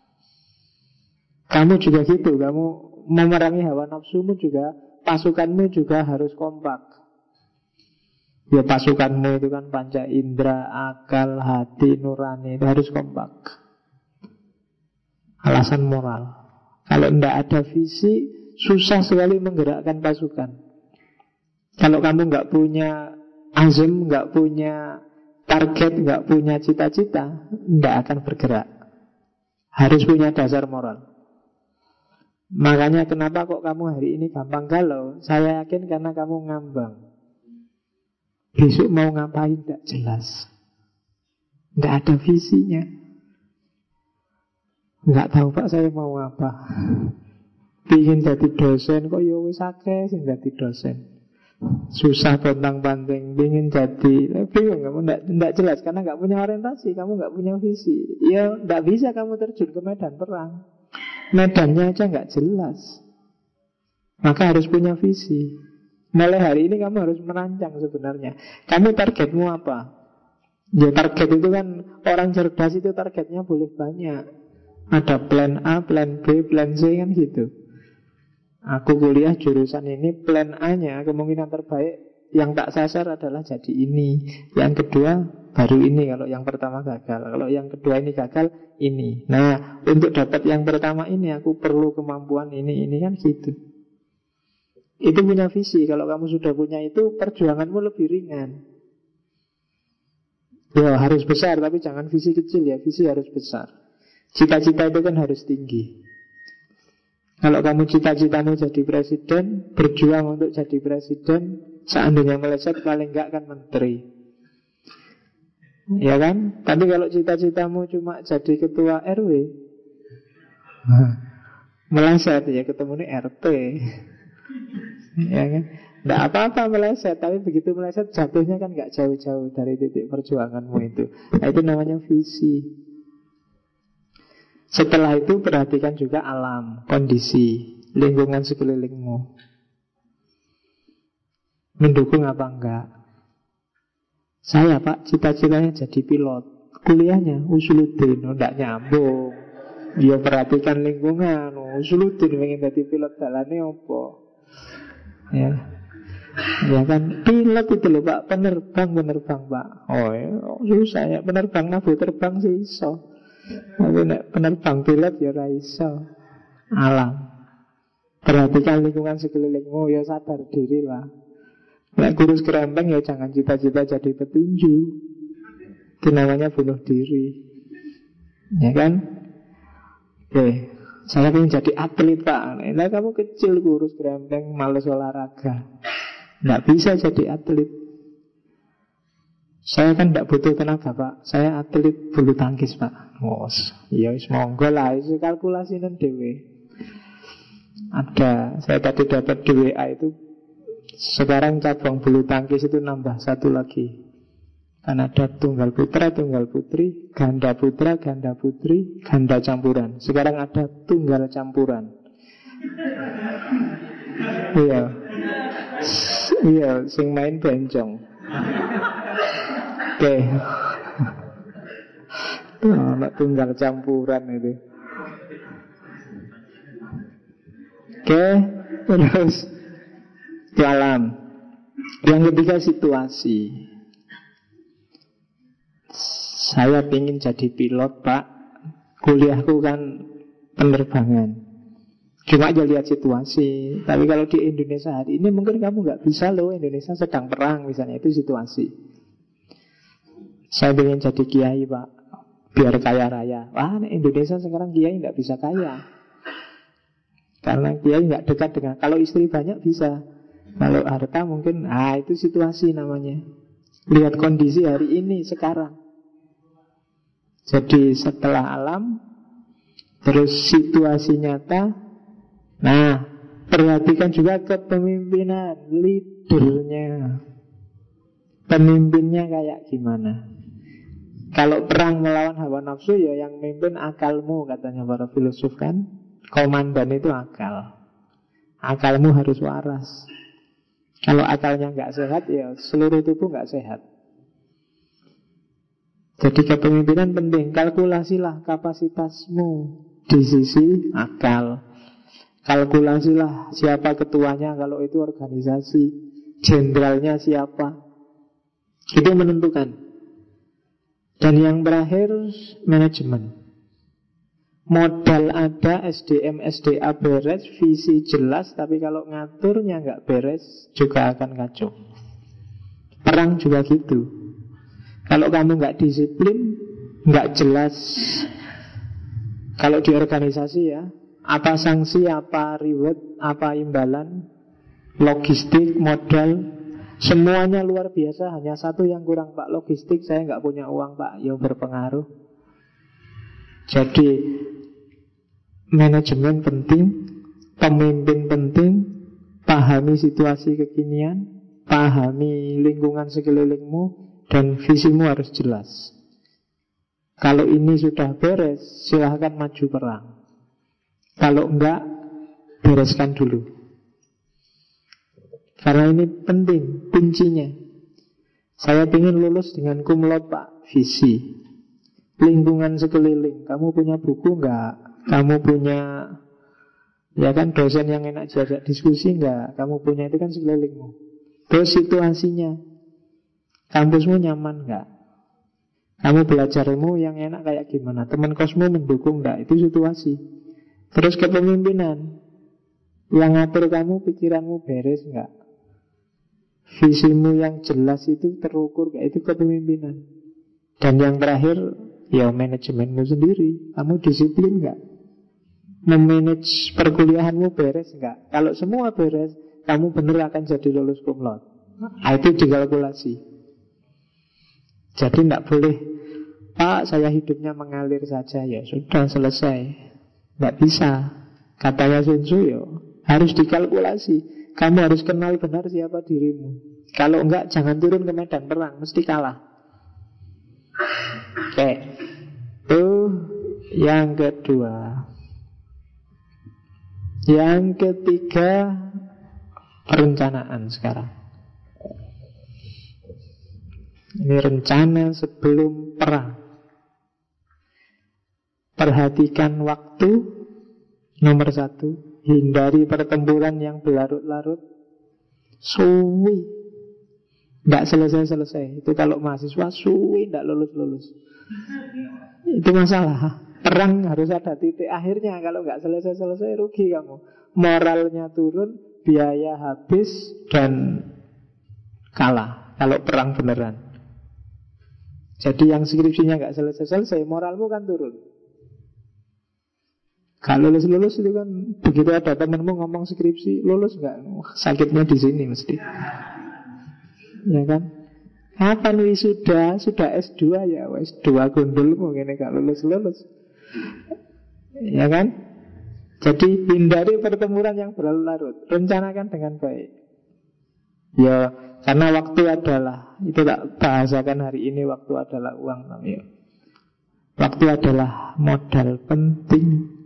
Kamu juga gitu. Kamu memerangi hawa nafsumu juga, pasukanmu juga harus kompak. Ya pasukanmu itu kan panca indera, akal, hati, nurani, itu harus kompak. Alasan moral. Kalau tidak ada visi, susah sekali menggerakkan pasukan. Kalau kamu nggak punya azim, nggak punya target, nggak punya cita-cita, tidak akan bergerak. Harus punya dasar moral. Makanya kenapa kok kamu hari ini gampang galau? Saya yakin karena kamu ngambang. Besok mau ngapain tidak jelas. Tidak ada visinya. Nggak tahu Pak saya mau apa. Pingin jadi dosen, kok ya wis akeh sing jadi dosen. Susah pontang-panting, pingin jadi, bingung kamu, tidak jelas karena nggak punya orientasi, kamu nggak punya visi. Ya nggak bisa kamu terjun ke medan perang. Medannya aja nggak jelas. Maka harus punya visi. Mulai hari ini kamu harus merancang sebenarnya. Kamu targetmu apa? Ya target itu kan, orang cerdas itu targetnya boleh banyak. Ada plan A, plan B, plan C kan gitu. Aku kuliah jurusan ini, plan A-nya kemungkinan terbaik yang tak sasar adalah jadi ini. Yang kedua baru ini kalau yang pertama gagal. Kalau yang kedua ini gagal, ini. Nah, untuk dapat yang pertama ini aku perlu kemampuan ini kan gitu. Itu punya visi. Kalau kamu sudah punya itu, perjuanganmu lebih ringan. Ya harus besar, tapi jangan visi kecil ya. Visi harus besar. Cita-cita itu kan harus tinggi. Kalau kamu cita-citamu jadi presiden, berjuang untuk jadi presiden, seandainya meleset paling enggak kan menteri. Ya kan? Tapi kalau cita-citamu cuma jadi ketua RW, meleset ya ketemu nih RT. Ya kan? Nggak apa-apa meleset, tapi begitu meleset jatuhnya kan nggak jauh-jauh dari titik perjuanganmu itu. Nah, itu namanya visi. Setelah itu perhatikan juga alam, kondisi, lingkungan sekelilingmu. Mendukung apa enggak? Saya Pak, cita-citanya jadi pilot. Kuliahnya usuluddin, enggak nyambung. Dia perhatikan lingkungan, usuluddin pengen jadi pilot dalane opo? Ya. Ya kan, pilot itu loh Pak, penerbang Pak. Oh ya, susah ya, penerbang nabu terbang sih iso. Tapi penerbang pilot ya ora iso. Alam. Perhatikan lingkungan sekelilingmu, ya sadar diri lah. Nek kurus kerempeng ya jangan cita-cita jadi petinju. Itu namanya bunuh diri. Ya kan? Oke. Saya ingin jadi atlet Pak. Nah kamu kecil, kurus, gerembeng, males olahraga, nggak bisa jadi atlet. Saya kan tidak butuh tenaga Pak, saya atlet bulu tangkis Pak. Ya monggo lah, itu kalkulasi dewe. Ada, saya tadi dapat di WA itu, sekarang cabang bulu tangkis itu nambah satu lagi. Kan ada tunggal putra, tunggal putri, ganda putra, ganda putri, ganda campuran. Sekarang ada tunggal campuran. Iya. Iya, sing main bencong. Oke. Tunggal campuran itu. Oke, terus ke alam. Yang ketiga situasi. Saya ingin jadi pilot Pak, kuliahku kan penerbangan. Cuma aja lihat situasi. Tapi kalau di Indonesia hari ini mungkin kamu nggak bisa loh, Indonesia sedang perang misalnya, itu situasi. Saya ingin jadi kiai Pak, biar kaya raya. Wah, Indonesia sekarang kiai nggak bisa kaya, karena kiai nggak dekat dengan. Kalau istri banyak bisa, kalau harta mungkin. Itu situasi namanya. Lihat kondisi hari ini sekarang. Jadi setelah alam, terus situasi nyata. Nah, perhatikan juga kepemimpinan, leadernya. Pemimpinnya kayak gimana? Kalau perang melawan hawa nafsu, ya yang mimpin akalmu, katanya para filosof kan. Komandan itu akal. Akalmu harus waras. Kalau akalnya nggak sehat, ya seluruh tubuh nggak sehat. Jadi kepemimpinan penting. Kalkulasilah kapasitasmu di sisi akal. Kalkulasilah siapa ketuanya kalau itu organisasi, jenderalnya siapa. Itu menentukan. Dan yang terakhir, manajemen. Modal ada, SDM, SDA beres, visi jelas, tapi kalau ngaturnya nggak beres, juga akan kacau. Perang juga gitu. Kalau kamu nggak disiplin, nggak jelas. Kalau di organisasi ya, apa sanksi, apa reward, apa imbalan, logistik, modal, semuanya luar biasa. Hanya satu yang kurang Pak, logistik. Saya nggak punya uang Pak, ya berpengaruh. Jadi manajemen penting, pemimpin penting, pahami situasi kekinian, pahami lingkungan sekelilingmu, dan visimu harus jelas. Kalau ini sudah beres, silahkan maju perang. Kalau enggak, bereskan dulu. Karena ini penting, kuncinya. Saya ingin lulus dengan cum laude Pak, visi. Lingkungan sekeliling, kamu punya buku enggak? Kamu punya, ya kan, dosen yang enak diajak diskusi enggak? Kamu punya, itu kan sekelilingmu. Terus situasinya, kampusmu nyaman enggak? Kamu belajarmu yang enak kayak gimana? Teman kosmu mendukung enggak? Itu situasi. Terus kepemimpinan, yang ngatur kamu, pikiranmu beres enggak? Visimu yang jelas itu terukur enggak? Itu kepemimpinan. Dan yang terakhir, ya manajemenmu sendiri. Kamu disiplin enggak? Memanage perkuliahanmu beres enggak? Kalau semua beres, kamu benar akan jadi lulus cum laude. Itu dikalkulasi. Jadi tidak boleh, Pak saya hidupnya mengalir saja, ya sudah selesai. Tidak bisa. Katanya Sun Tzu, ya harus dikalkulasi. Kamu harus kenal benar siapa dirimu. Kalau enggak, jangan turun ke medan perang, mesti kalah. Oke. Itu yang kedua. Yang ketiga, perencanaan sekarang. Ini rencana sebelum perang. Perhatikan waktu. Nomor 1, hindari pertempuran yang berlarut-larut. Suwi, tidak selesai-selesai. Itu kalau mahasiswa suwi, tidak lulus-lulus. Itu masalah. Perang harus ada titik akhirnya. Kalau nggak selesai-selesai, rugi kamu. Moralnya turun, biaya habis, dan kalah kalau perang beneran. Jadi yang skripsinya nggak selesai-selesai, moralmu kan turun. Gak lulus-lulus itu kan, begitu ada temenmu ngomong skripsi, lulus gak? Sakitnya di sini mesti. Ya kan? Kapan wisuda? Sudah S2 ya, S2 gundulmu ini gak lulus-lulus. Ya kan? Jadi hindari pertempuran yang berlarut. Rencanakan dengan baik. Ya, karena waktu adalah, itu tak bahasakan hari ini, waktu adalah uang. Ya. Waktu adalah modal penting.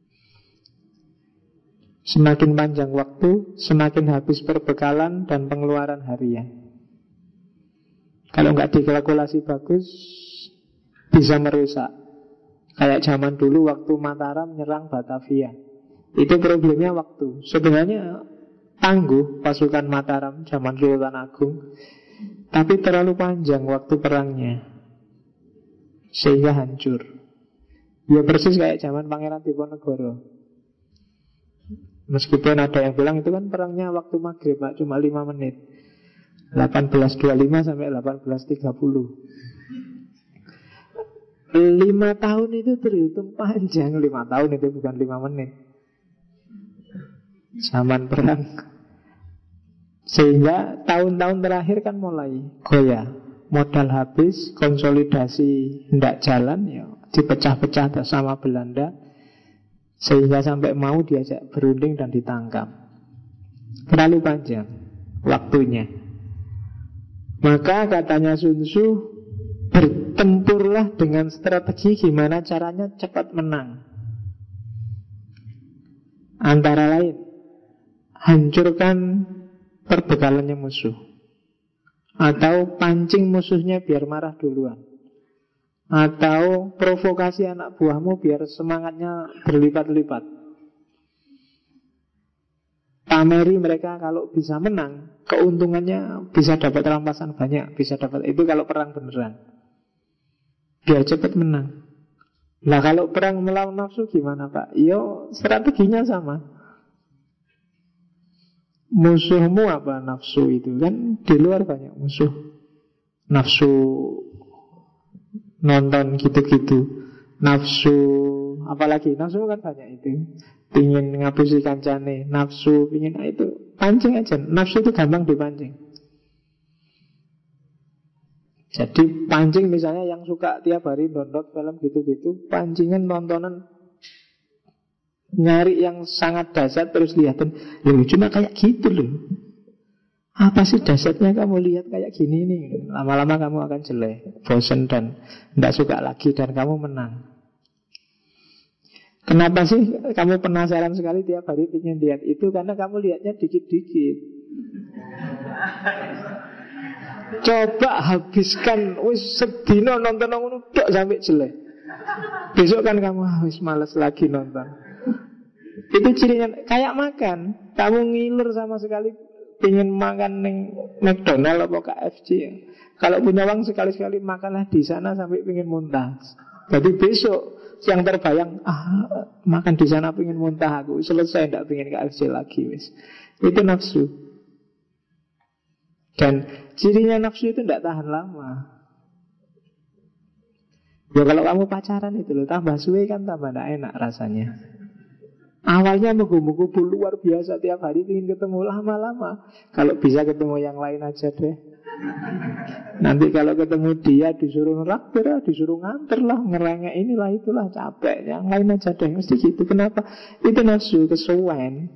Semakin panjang waktu, semakin habis perbekalan dan pengeluaran harian. Kalau nggak dikalkulasi bagus, bisa merusak. Kayak zaman dulu waktu Mataram menyerang Batavia. Itu problemnya waktu. Sebenarnya tangguh pasukan Mataram zaman Sultan Agung, tapi terlalu panjang waktu perangnya, sehingga hancur. Ya persis kayak zaman Pangeran Diponegoro. Meskipun ada yang bilang itu kan perangnya waktu maghrib, Pak, cuma 5 menit, 1825 sampai 1830. 5 tahun itu terhitung panjang. 5 tahun itu bukan 5 menit zaman perang. Sehingga tahun-tahun terakhir kan mulai goyah. Modal habis, konsolidasi hendak jalan, ya dipecah-pecah sama Belanda, sehingga sampai mau diajak berunding dan ditangkap. Terlalu panjang waktunya. Maka katanya Sun Tzu, bertempurlah dengan strategi gimana caranya cepat menang. Antara lain, hancurkan perbekalannya musuh, atau pancing musuhnya biar marah duluan, atau provokasi anak buahmu biar semangatnya berlipat-lipat. Pameri mereka kalau bisa menang, keuntungannya bisa dapat rampasan banyak, bisa dapat itu kalau perang beneran, biar cepat menang. Nah kalau perang melawan nafsu gimana, Pak? Yo strateginya sama. Musuhmu apa? Nafsu itu kan di luar banyak musuh. Nafsu nonton gitu-gitu, nafsu apalagi, nafsu kan banyak itu. Pingin ngapusi kancane, nafsu pingin itu, pancing aja. Nafsu itu gampang dipancing. Jadi pancing misalnya yang suka tiap hari nonton film gitu-gitu, pancingan tontonan nyari yang sangat dasar, terus lihatin, loh cuma kayak gitu loh. Apa sih dasarnya kamu lihat kayak gini nih? Lama-lama kamu akan jelek, bosan dan tidak suka lagi, dan kamu menang. Kenapa sih kamu penasaran sekali tiap hari ingin lihat itu? Karena kamu lihatnya dikit-dikit. Coba habiskan sedino nonton udah sampai jelek. Besok kan kamu wis males lagi nonton. Itu cirinya kayak makan. Kamu ngiler sama sekali pengen makan neng McDonald atau KFC. Kalau punya uang sekali-sekali makanlah di sana sampai pengen muntah. Jadi besok yang terbayang, makan di sana pengen muntah aku, selesai tidak pengen KFC lagi wis. Itu nafsu. Dan cirinya nafsu itu tidak tahan lama. Ya kalau kamu pacaran itu loh, tambah suwe kan tambah tidak enak rasanya. Awalnya menggubu-gubu luar biasa, tiap hari ingin ketemu, lama-lama kalau bisa ketemu yang lain aja deh. Nanti kalau ketemu dia disuruh neraktir, disuruh nganter lah, ngerengek inilah itulah, capek. Yang lain aja deh, mesti gitu. Kenapa? Itu nafsu, kesuwen.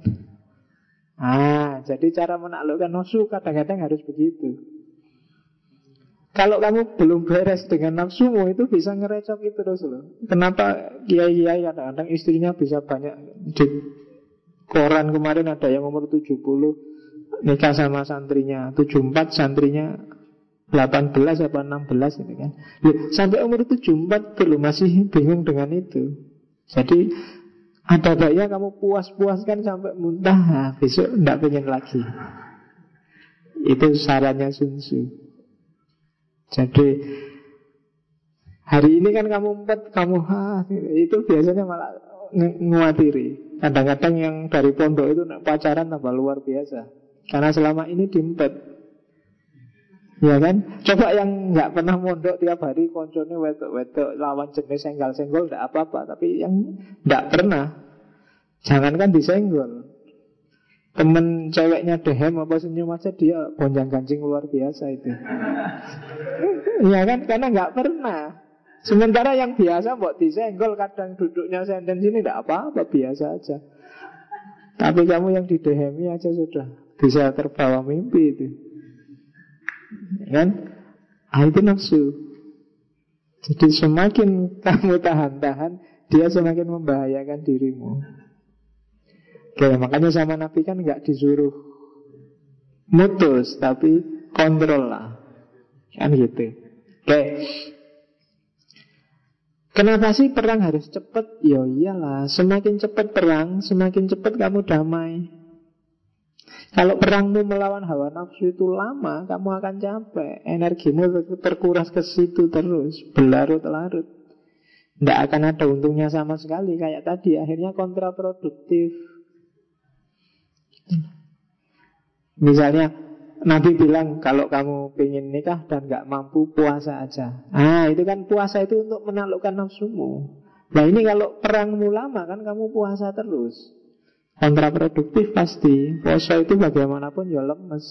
Jadi cara menaklukkan nafsu kadang-kadang harus begitu. Kalau kamu belum beres dengan nafsumu, itu bisa ngerecok itu terus loh. Kenapa kiai-kiai kadang-kadang istrinya bisa banyak. Di koran kemarin ada yang umur 70 nikah sama santrinya 74, santrinya 18 apa 16 ini kan. Sampai umur 74 belum masih bingung dengan itu. Jadi ada baiknya kamu puas-puaskan sampai muntah, besok tidak pengen lagi. Itu sarannya Sun Tzu. Jadi hari ini kan kamu empat, kamu itu biasanya malah nguatiri. Kadang-kadang yang dari pondok itu pacaran tambah luar biasa, karena selama ini diempet. Ya kan? Coba yang nggak pernah mondok tiap hari koncone wedok-wedok lawan jenis senggol-senggol nggak apa-apa. Tapi yang nggak pernah, jangankan disenggol, temen ceweknya dehem apa senyum aja dia gonjang-ganjing luar biasa itu. Iya kan? Karena nggak pernah. Sementara yang biasa mbok disenggol, kadang duduknya senden sini nggak apa-apa, biasa aja. Tapi kamu yang didehemi aja sudah bisa terbawa mimpi itu. Kan? Itu nafsu. Jadi semakin kamu tahan-tahan, dia semakin membahayakan dirimu. Oke, makanya sama Nabi kan nggak disuruh mutus, tapi kontrol lah. Kan gitu. Oke. Kenapa sih perang harus cepat? Ya iyalah, semakin cepat perang, semakin cepat kamu damai. Kalau perangmu melawan hawa nafsu itu lama, kamu akan capek. Energimu terkuras ke situ terus, berlarut-larut. Tidak akan ada untungnya sama sekali. Kayak tadi, akhirnya kontraproduktif. Misalnya, Nabi bilang kalau kamu pengen nikah dan gak mampu, puasa aja. Itu kan puasa itu untuk menaklukkan nafsumu. Nah ini kalau perangmu lama kan kamu puasa terus, kontraproduktif pasti. Puasa itu bagaimanapun ya lemes.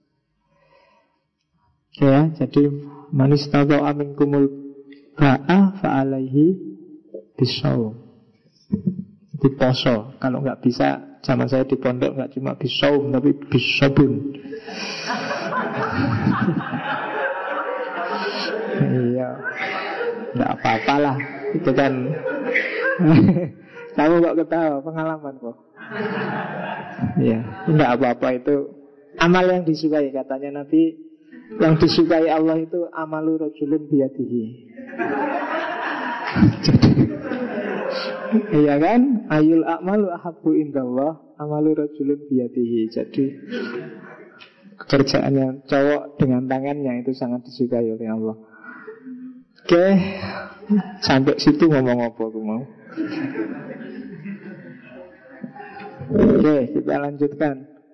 Oke ya, jadi manistata amin kumul ba'a fa'alaihi bisawm. Di poso. Kalau nggak bisa, zaman saya di pondok nggak cuma bisawm tapi bisobun. Iya, nggak apa-apa lah. Itu kan kamu kok ketawa, pengalaman kok. Iya, nggak apa-apa itu amal yang disukai, katanya Nabi. Yang disukai Allah itu amalu rajulun biyadihi. Jadi, iya kan? Ayul a'malu ahabbu indallah amalu rajulun biyadihi. Jadi kerjaannya cowok dengan tangannya itu sangat disukai oleh Allah. Oke, sampai situ ngomong apa aku mau. Oke, kita lanjutkan.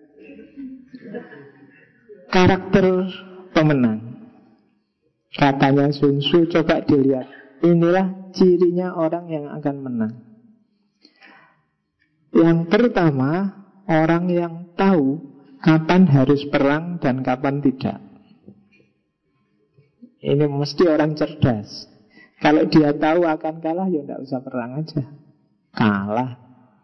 Karakter pemenang. Katanya Sun Tzu, coba dilihat. Inilah cirinya orang yang akan menang. Yang pertama, orang yang tahu kapan harus perang dan kapan tidak. Ini mesti orang cerdas. Kalau dia tahu akan kalah, ya tidak usah perang aja. Kalah.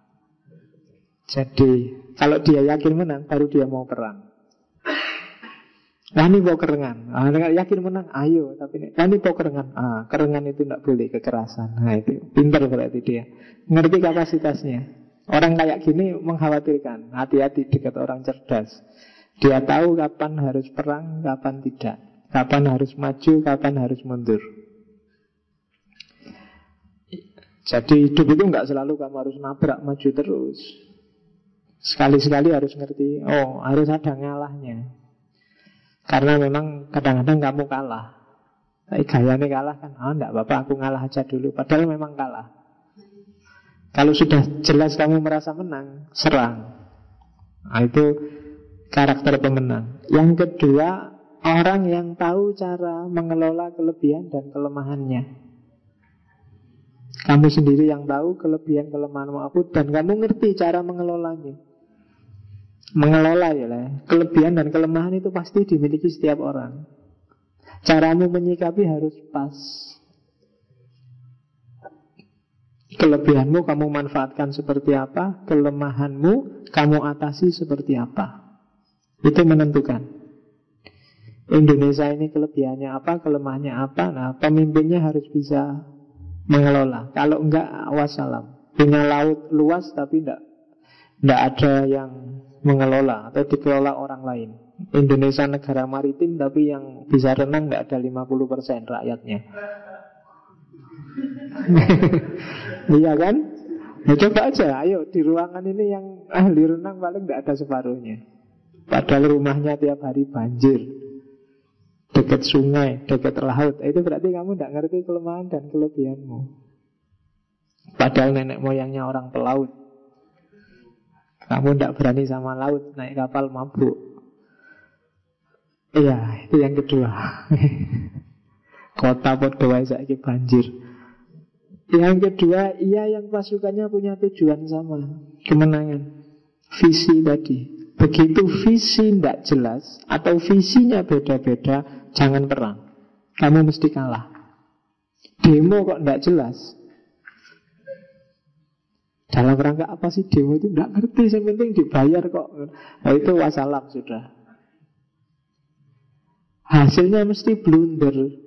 Jadi kalau dia yakin menang, baru dia mau perang. Nah ini mau kerengan, yakin menang, ayo. Tapi ini mau kerengan, kerengan itu tidak boleh, kekerasan. Nah itu pintar berarti dia, ngerti kapasitasnya. Orang kayak gini mengkhawatirkan. Hati-hati dekat orang cerdas. Dia tahu kapan harus perang, kapan tidak, kapan harus maju, kapan harus mundur. Jadi hidup itu nggak selalu kamu harus nabrak maju terus. Sekali-sekali harus ngerti, harus ada ngalahnya. Karena memang kadang-kadang kamu kalah. Tapi gayanya kalah kan, enggak apa-apa, aku ngalah aja dulu. Padahal memang kalah. Kalau sudah jelas kamu merasa menang, serang. Itu karakter pemenang. Yang kedua, orang yang tahu cara mengelola kelebihan dan kelemahannya. Kamu sendiri yang tahu kelebihan kelemahanmu apa, dan kamu ngerti cara mengelolanya. Mengelola ya lah. Kelebihan dan kelemahan itu pasti dimiliki setiap orang. Caramu menyikapi harus pas. Kelebihanmu kamu manfaatkan seperti apa, kelemahanmu kamu atasi seperti apa. Itu menentukan. Indonesia ini kelebihannya apa, kelemahannya apa. Nah, pemimpinnya harus bisa mengelola. Kalau enggak, wassalam. Punya laut luas tapi enggak ada yang mengelola atau dikelola orang lain. Indonesia negara maritim tapi yang bisa renang enggak ada 50% rakyatnya. Iya kan? Ya coba aja, ayo di ruangan ini yang ahli renang paling enggak ada separuhnya. Padahal rumahnya tiap hari banjir, dekat sungai, dekat laut. Itu berarti kamu enggak ngerti kelemahan dan kelebihanmu. Padahal nenek moyangnya orang pelaut. Kamu tidak berani sama laut, naik kapal mabuk. Iya, itu yang kedua. Kota podo wae saiki banjir. Yang kedua, iya yang pasukannya punya tujuan sama, kemenangan. Visi tadi. Begitu visi tidak jelas atau visinya beda-beda, jangan perang. Kamu mesti kalah. Demo kok tidak jelas. Dalam rangka apa sih demo itu? Tidak ngerti, yang penting dibayar kok. Nah, itu wassalam sudah. Hasilnya mesti blunder.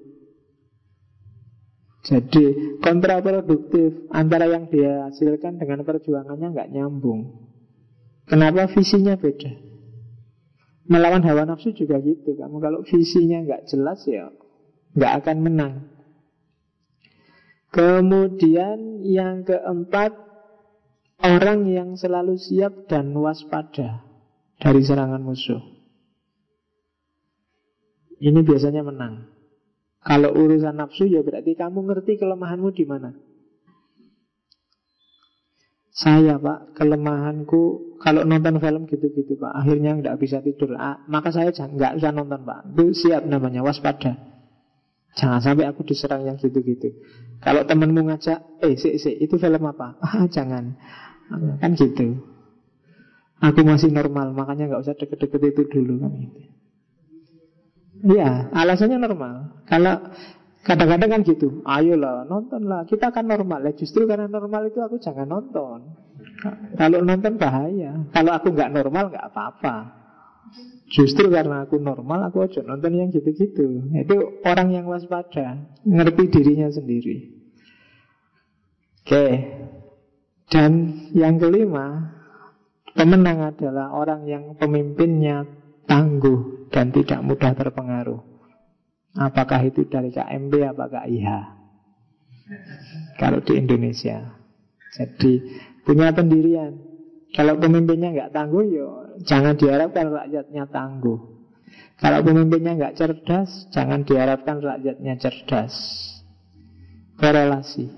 Jadi kontraproduktif. Antara yang dia hasilkan dengan perjuangannya nggak nyambung. Kenapa? Visinya beda. Melawan hawa nafsu juga gitu. Kamu kalau visinya nggak jelas ya nggak akan menang. Kemudian yang keempat, orang yang selalu siap dan waspada dari serangan musuh. Ini biasanya menang. Kalau urusan nafsu ya berarti kamu ngerti kelemahanmu di mana. Saya Pak, kelemahanku kalau nonton film gitu-gitu Pak, akhirnya nggak bisa tidur. Maka saya nggak usah nonton Pak. Itu siap namanya, waspada. Jangan sampai aku diserang yang gitu-gitu. Kalau temanmu ngajak, itu film apa? Jangan. Kan gitu. Aku masih normal, makanya nggak usah deket-deket itu dulu kan gitu. Iya, alasannya normal. Kalau kadang-kadang kan gitu, ayolah nontonlah, kita kan normal. Justru karena normal itu aku jangan nonton. Kalau nonton bahaya. Kalau aku nggak normal nggak apa-apa. Justru karena aku normal, aku aja nonton yang gitu-gitu. Itu orang yang waspada, ngerti dirinya sendiri. Oke. Dan yang kelima, pemenang adalah orang yang pemimpinnya tangguh dan tidak mudah terpengaruh. Apakah itu dari KMP, apakah IH? Kalau di Indonesia. Jadi punya pendirian. Kalau pemimpinnya nggak tangguh, yo jangan diharapkan rakyatnya tangguh. Kalau pemimpinnya nggak cerdas, jangan diharapkan rakyatnya cerdas. Korelasi.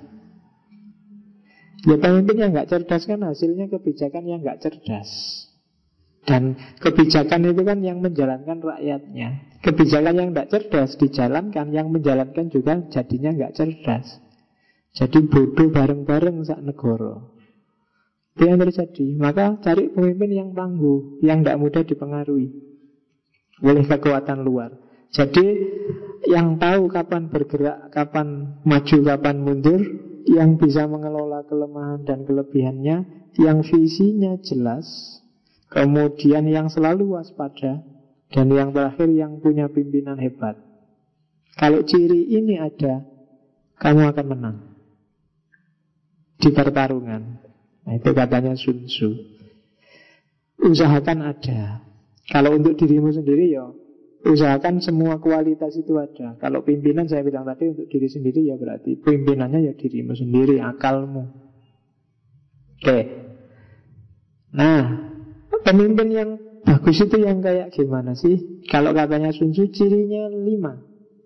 Ya pemimpinnya nggak cerdas kan hasilnya kebijakan yang nggak cerdas. Dan kebijakan itu kan yang menjalankan rakyatnya. Kebijakan yang tidak cerdas dijalankan, yang menjalankan juga jadinya nggak cerdas. Jadi bodoh bareng-bareng sak negoro. Itu yang terjadi. Maka cari pemimpin yang tangguh, yang tidak mudah dipengaruhi oleh kekuatan luar. Jadi yang tahu kapan bergerak, kapan maju, kapan mundur, yang bisa mengelola kelemahan dan kelebihannya, yang visinya jelas, kemudian yang selalu waspada, dan yang terakhir yang punya pimpinan hebat. Kalau ciri ini ada, kamu akan menang di pertarungan. Nah, itu katanya Sun Tzu. Usahakan ada. Kalau untuk dirimu sendiri ya usahakan semua kualitas itu ada. Kalau pimpinan saya bilang tadi untuk diri sendiri ya berarti pimpinannya ya dirimu sendiri, akalmu. Oke. Nah, pemimpin yang bagus itu yang kayak gimana sih? Kalau katanya Sun Tzu cirinya 5.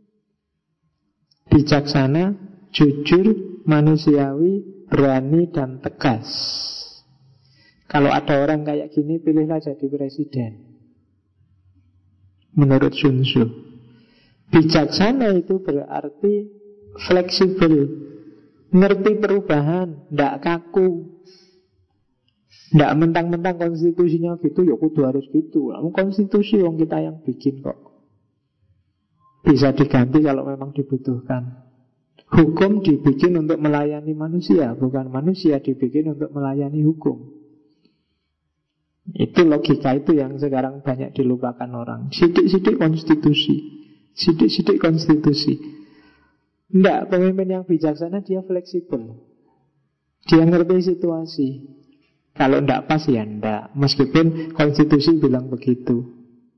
Bijaksana, jujur, manusiawi, berani, dan tegas. Kalau ada orang kayak gini, pilihlah jadi presiden. Menurut Sun Tzu. Bijaksana itu berarti fleksibel, ngerti perubahan, tidak kaku. Tidak mentang-mentang konstitusinya gitu, ya kudu harus gitu. Konstitusi yang kita yang bikin kok. Bisa diganti kalau memang dibutuhkan. Hukum dibikin untuk melayani manusia, bukan manusia dibikin untuk melayani hukum. Itu logika itu yang sekarang banyak dilupakan orang. Sidik-sidik konstitusi, sidik-sidik konstitusi. Tidak, pemimpin yang bijaksana dia fleksibel. Dia ngerti situasi. Kalau tidak pas ya tidak. Meskipun konstitusi bilang begitu.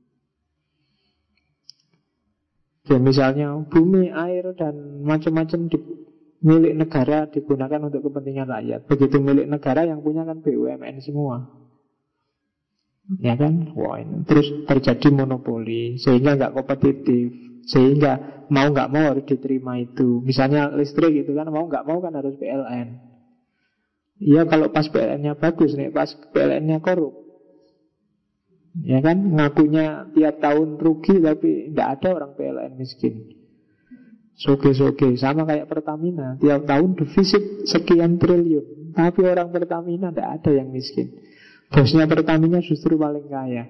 Ya misalnya bumi, air, dan macam-macam milik negara digunakan untuk kepentingan rakyat. Begitu milik negara yang punya kan BUMN semua. Ya kan? Wah, ini terus terjadi monopoli sehingga nggak kompetitif, sehingga mau nggak mau harus diterima itu. Misalnya listrik gitu kan, mau nggak mau kan harus PLN. Iya kalau pas PLN-nya bagus nih, pas PLN-nya korup, Ya kan, ngakunya tiap tahun rugi tapi tidak ada orang PLN miskin. Soge-soge, sama kayak Pertamina, tiap tahun defisit sekian triliun, tapi orang Pertamina tidak ada yang miskin. Bosnya Pertamina justru paling kaya.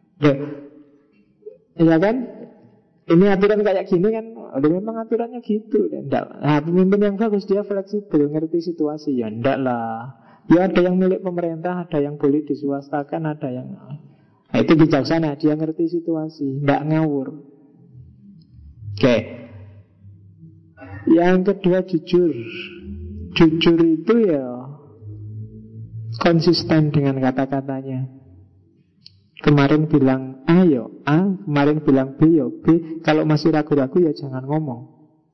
Ya kan? Ini aturan kayak gini kan, memang aturannya gitu. Nah, pemimpin yang bagus dia fleksibel, ngerti situasi. Ya enggak lah. Ya ada yang milik pemerintah, ada yang boleh diswastakan, ada yang... Nah, itu bijaksana, dia ngerti situasi, tidak ngawur. Oke. Yang kedua jujur. Jujur itu ya konsisten dengan kata-katanya. Kemarin bilang A ya A, kemarin bilang B ya B. Kalau masih ragu-ragu ya jangan ngomong.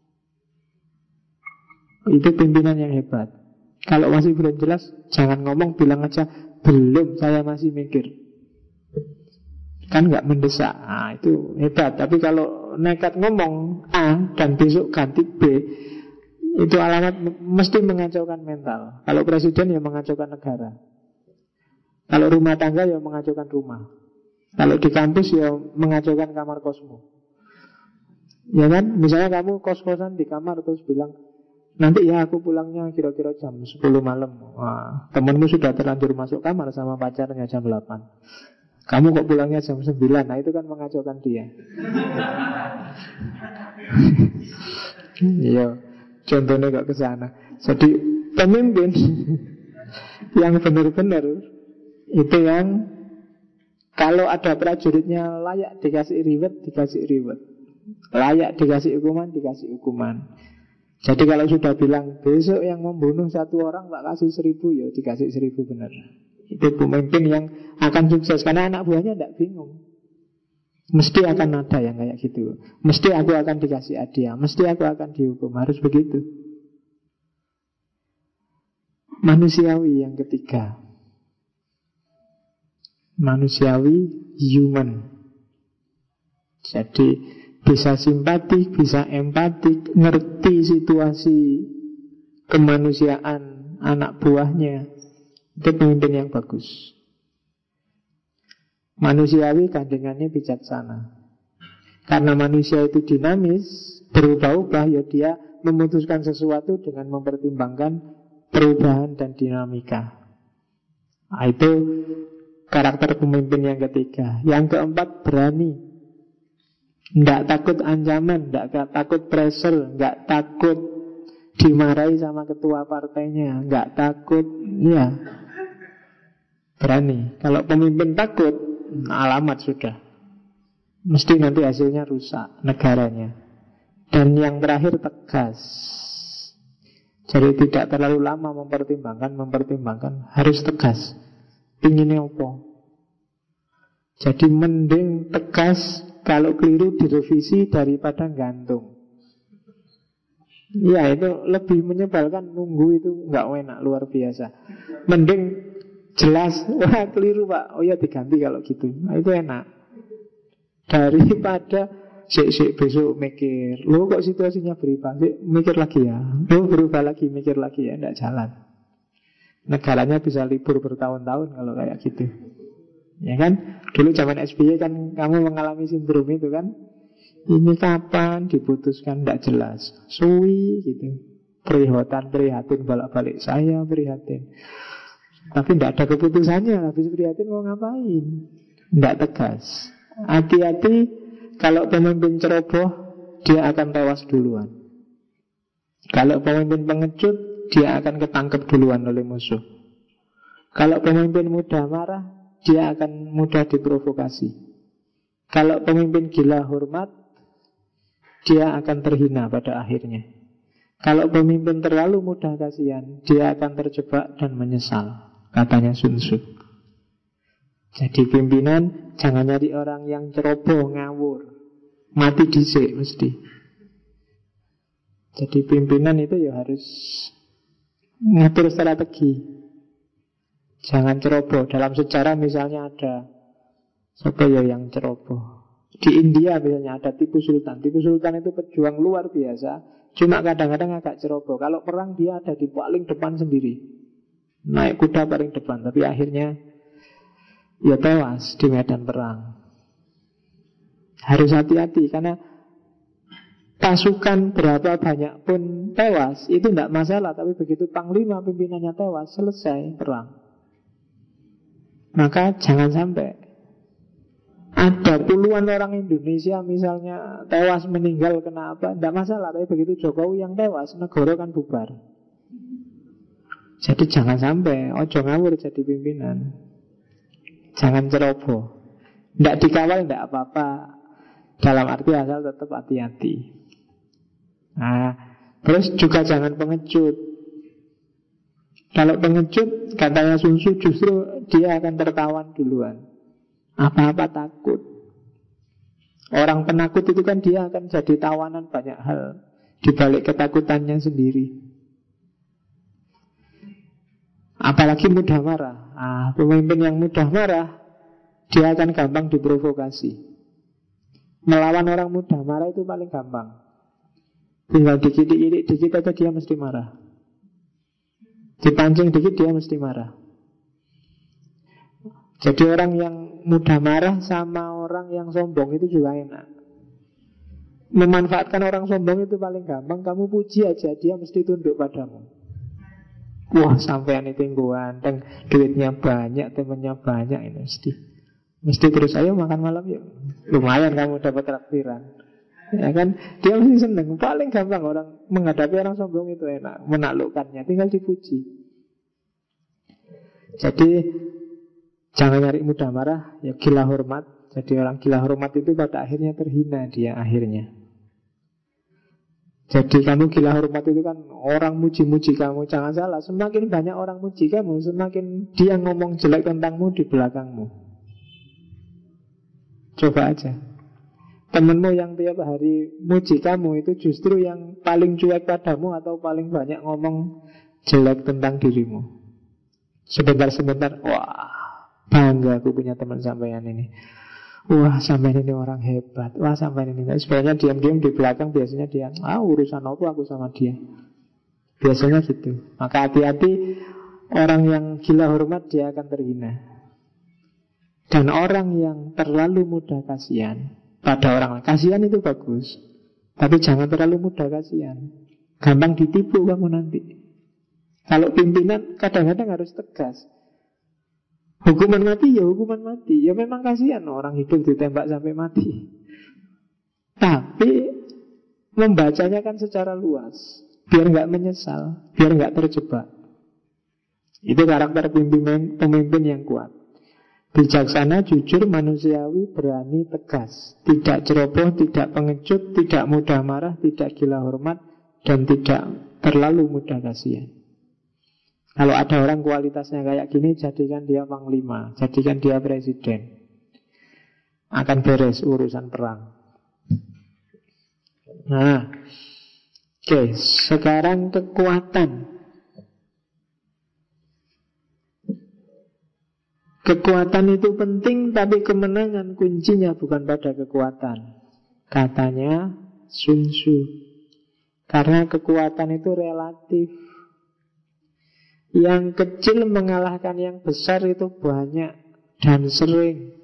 Itu pimpinan yang hebat. Kalau masih belum jelas jangan ngomong, bilang aja belum, saya masih mikir. Kan nggak mendesak. Nah, itu hebat. Tapi kalau nekat ngomong A dan besok ganti B, itu alamat mesti mengacaukan mental. Kalau presiden ya mengacaukan negara. Kalau rumah tangga ya mengacaukan rumah. Kalau di kampus ya mengacaukan kamar kosmu. Ya kan? Misalnya kamu kos-kosan di kamar terus bilang, nanti ya aku pulangnya kira-kira jam 10 malam. Wah, temenmu sudah terlanjur masuk kamar sama pacarnya jam 8. Kamu kok pulangnya jam 9. Nah itu kan mengacaukan dia. Iya, contohnya kok ke sana. Jadi pemimpin yang benar-benar itu yang kalau ada prajuritnya layak dikasih reward, dikasih reward. Layak dikasih hukuman, dikasih hukuman. Jadi kalau sudah bilang besok yang membunuh 1 orang tak kasih 1000, ya dikasih 1000 benar. Itu pemimpin yang akan sukses. Karena anak buahnya tidak bingung. Mesti akan ada yang kayak gitu. Mesti aku akan dikasih hadiah, mesti aku akan dihukum. Harus begitu. Manusiawi yang ketiga. Manusiawi, human. Jadi bisa simpati, bisa empati, ngerti situasi kemanusiaan anak buahnya. Itu pemimpin yang bagus. Manusiawi kandungannya bijaksana. Karena manusia itu dinamis, berubah-ubah, ya dia memutuskan sesuatu dengan mempertimbangkan perubahan dan dinamika. Nah, itu karakter pemimpin yang ketiga. Yang keempat, berani. Tidak takut ancaman, tidak takut pressure, tidak takut dimarahi sama ketua partainya, tidak takut, ya berani. Kalau pemimpin takut, alamat sudah. Mesti nanti hasilnya rusak negaranya. Dan yang terakhir tegas. Jadi tidak terlalu lama mempertimbangkan, harus tegas. Pinginnya apa? Jadi mending tegas, kalau keliru direvisi daripada gantung. Ya itu lebih menyebalkan, nunggu itu nggak enak, luar biasa. Mending jelas, wah keliru pak, oh ya diganti kalau gitu. Nah, itu enak. Daripada sik besok mikir, lo kok situasinya berubah, mikir lagi ya, lo berubah lagi, mikir lagi ya, tidak jalan. Negaranya bisa libur bertahun-tahun kalau kayak gitu. Ya kan? Dulu zaman SBY kan kamu mengalami sindrom itu kan. Ini kapan diputuskan tidak jelas, suwi gitu. Prihatin bolak-balik, saya prihatin. Tapi tidak ada keputusannya. Habis prihatin mau ngapain? Tidak tegas. Hati-hati, kalau pemimpin ceroboh, dia akan tewas duluan. Kalau pemimpin pengecut, dia akan ketangkep duluan oleh musuh. Kalau pemimpin mudah marah, dia akan mudah diprovokasi. Kalau pemimpin gila hormat, dia akan terhina pada akhirnya. Kalau pemimpin terlalu mudah kasihan, dia akan terjebak dan menyesal, katanya Sun Tzu. Jadi pimpinan jangan nyari orang yang ceroboh, ngawur, mati dhisik mesti. Jadi pimpinan itu ya harus ngatur strategi. Jangan ceroboh. Dalam sejarah misalnya ada siapa ya yang ceroboh? Di India misalnya ada Tipu Sultan. Tipu Sultan itu pejuang luar biasa, cuma kadang-kadang agak ceroboh. Kalau perang dia ada di paling depan sendiri, naik kuda paling depan. Tapi akhirnya ya tewas di medan perang. Harus hati-hati karena pasukan berapa banyak pun tewas itu tidak masalah, tapi begitu panglima pimpinannya tewas, selesai perang. Maka jangan sampai ada puluhan orang Indonesia misalnya tewas meninggal kena apa, tidak masalah, tapi begitu Jokowi yang tewas, negara kan bubar. Jadi jangan sampai ojo ngawur jadi pimpinan. Jangan ceroboh. Tidak dikawal tidak apa-apa, dalam arti asal tetap hati-hati. Nah, terus juga jangan pengecut. Kalau pengecut, katanya Sun Tzu, justru dia akan tertawan duluan. Apa-apa takut. Orang penakut itu kan dia akan jadi tawanan banyak hal di balik ketakutannya sendiri. Apalagi mudah marah. Pemimpin yang mudah marah, dia akan gampang diprovokasi. Melawan orang mudah marah itu paling gampang. Tinggal dikit aja dia mesti marah. Dipancing dikit dia mesti marah. Jadi orang yang mudah marah sama orang yang sombong itu juga enak. Memanfaatkan orang sombong itu paling gampang. Kamu puji aja, dia mesti tunduk padamu. Wah, sampean itu ganteng, duitnya banyak, temennya banyak, ini mesti terus ayo makan malam yuk. Lumayan kamu dapat traktiran. Ya kan, dia mesti seneng. Paling gampang orang menghadapi orang sombong itu enak, menaklukkannya, tinggal dipuji. Jadi jangan nyari mudah marah, ya gila hormat. Jadi orang gila hormat itu pada akhirnya terhina dia akhirnya. Jadi kamu gila hormat itu kan orang muji-muji kamu. Jangan salah, semakin banyak orang muji kamu, semakin dia ngomong jelek tentangmu di belakangmu. Coba aja. Temenmu yang tiap hari muji kamu itu justru yang paling cuek padamu atau paling banyak ngomong jelek tentang dirimu. Sebentar-sebentar, wah, bangga aku punya teman sampean ini. Wah, sampean ini orang hebat. Wah, sampean ini. Sebenarnya diam-diam di belakang biasanya dia, urusan apa aku sama dia. Biasanya gitu. Maka hati-hati, orang yang gila hormat dia akan terhina. Dan orang yang terlalu mudah kasihan pada orang lain. Kasihan itu bagus, tapi jangan terlalu mudah kasihan. Gampang ditipu kamu nanti. Kalau pimpinan kadang-kadang harus tegas. Hukuman mati ya hukuman mati. Ya memang kasihan orang hidup ditembak sampai mati. Tapi membacanya kan secara luas, biar nggak menyesal, biar nggak terjebak. Itu karakter pemimpin yang kuat. Bijaksana, jujur, manusiawi, berani, tegas. Tidak ceroboh, tidak pengecut, tidak mudah marah, tidak gila hormat, dan tidak terlalu mudah kasihan. Kalau ada orang kualitasnya kayak gini, jadikan dia panglima, jadikan dia presiden. Akan beres urusan perang. Nah, oke, sekarang kekuatan. Kekuatan itu penting, tapi kemenangan kuncinya bukan pada kekuatan. Katanya Sun Tzu. Karena kekuatan itu relatif. Yang kecil mengalahkan yang besar itu banyak dan sering.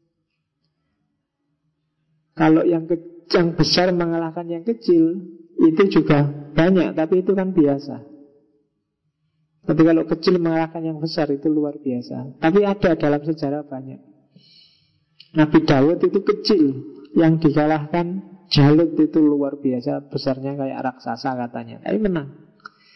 Kalau yang besar mengalahkan yang kecil, itu juga banyak, tapi itu kan biasa. Tapi kalau kecil mengalahkan yang besar itu luar biasa. Tapi ada dalam sejarah banyak. Nabi Daud itu kecil, yang dikalahkan Jalut itu luar biasa, besarnya kayak raksasa katanya, tapi menang.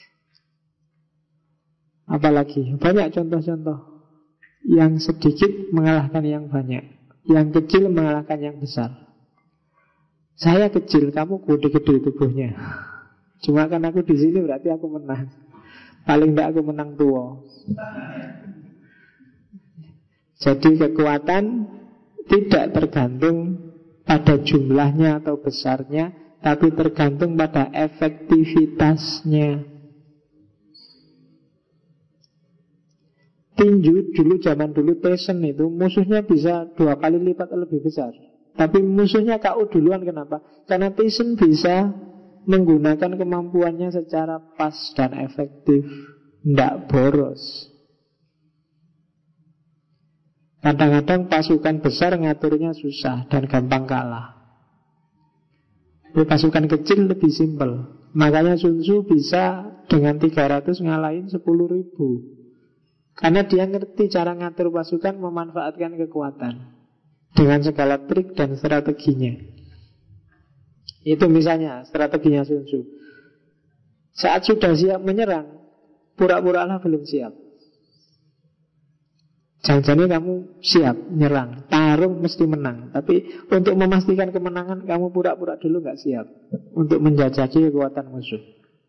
Apalagi banyak contoh-contoh yang sedikit mengalahkan yang banyak, yang kecil mengalahkan yang besar. Saya kecil, kamu gede-gede tubuhnya. Cuma kan aku di sini berarti aku menang. Paling tidak aku menang tua. Jadi kekuatan tidak tergantung pada jumlahnya atau besarnya, tapi tergantung pada efektivitasnya. Tinju dulu, zaman dulu Tyson itu musuhnya bisa 2 kali lipat lebih besar. Tapi musuhnya KO duluan, kenapa? Karena Tyson bisa menggunakan kemampuannya secara pas dan efektif, tidak boros. Kadang-kadang pasukan besar ngaturnya susah dan gampang kalah. Pasukan kecil lebih simpel. Makanya Sun Tzu bisa dengan 300 ngalahin 10.000. Karena dia ngerti cara ngatur pasukan, memanfaatkan kekuatan dengan segala trik dan strateginya. Itu misalnya strateginya Sun Tzu. Saat sudah siap menyerang, pura-puralah belum siap. Jangan-jangan kamu siap nyerang, tarung mesti menang. Tapi untuk memastikan kemenangan, kamu pura-pura dulu gak siap untuk menjajaki kekuatan musuh.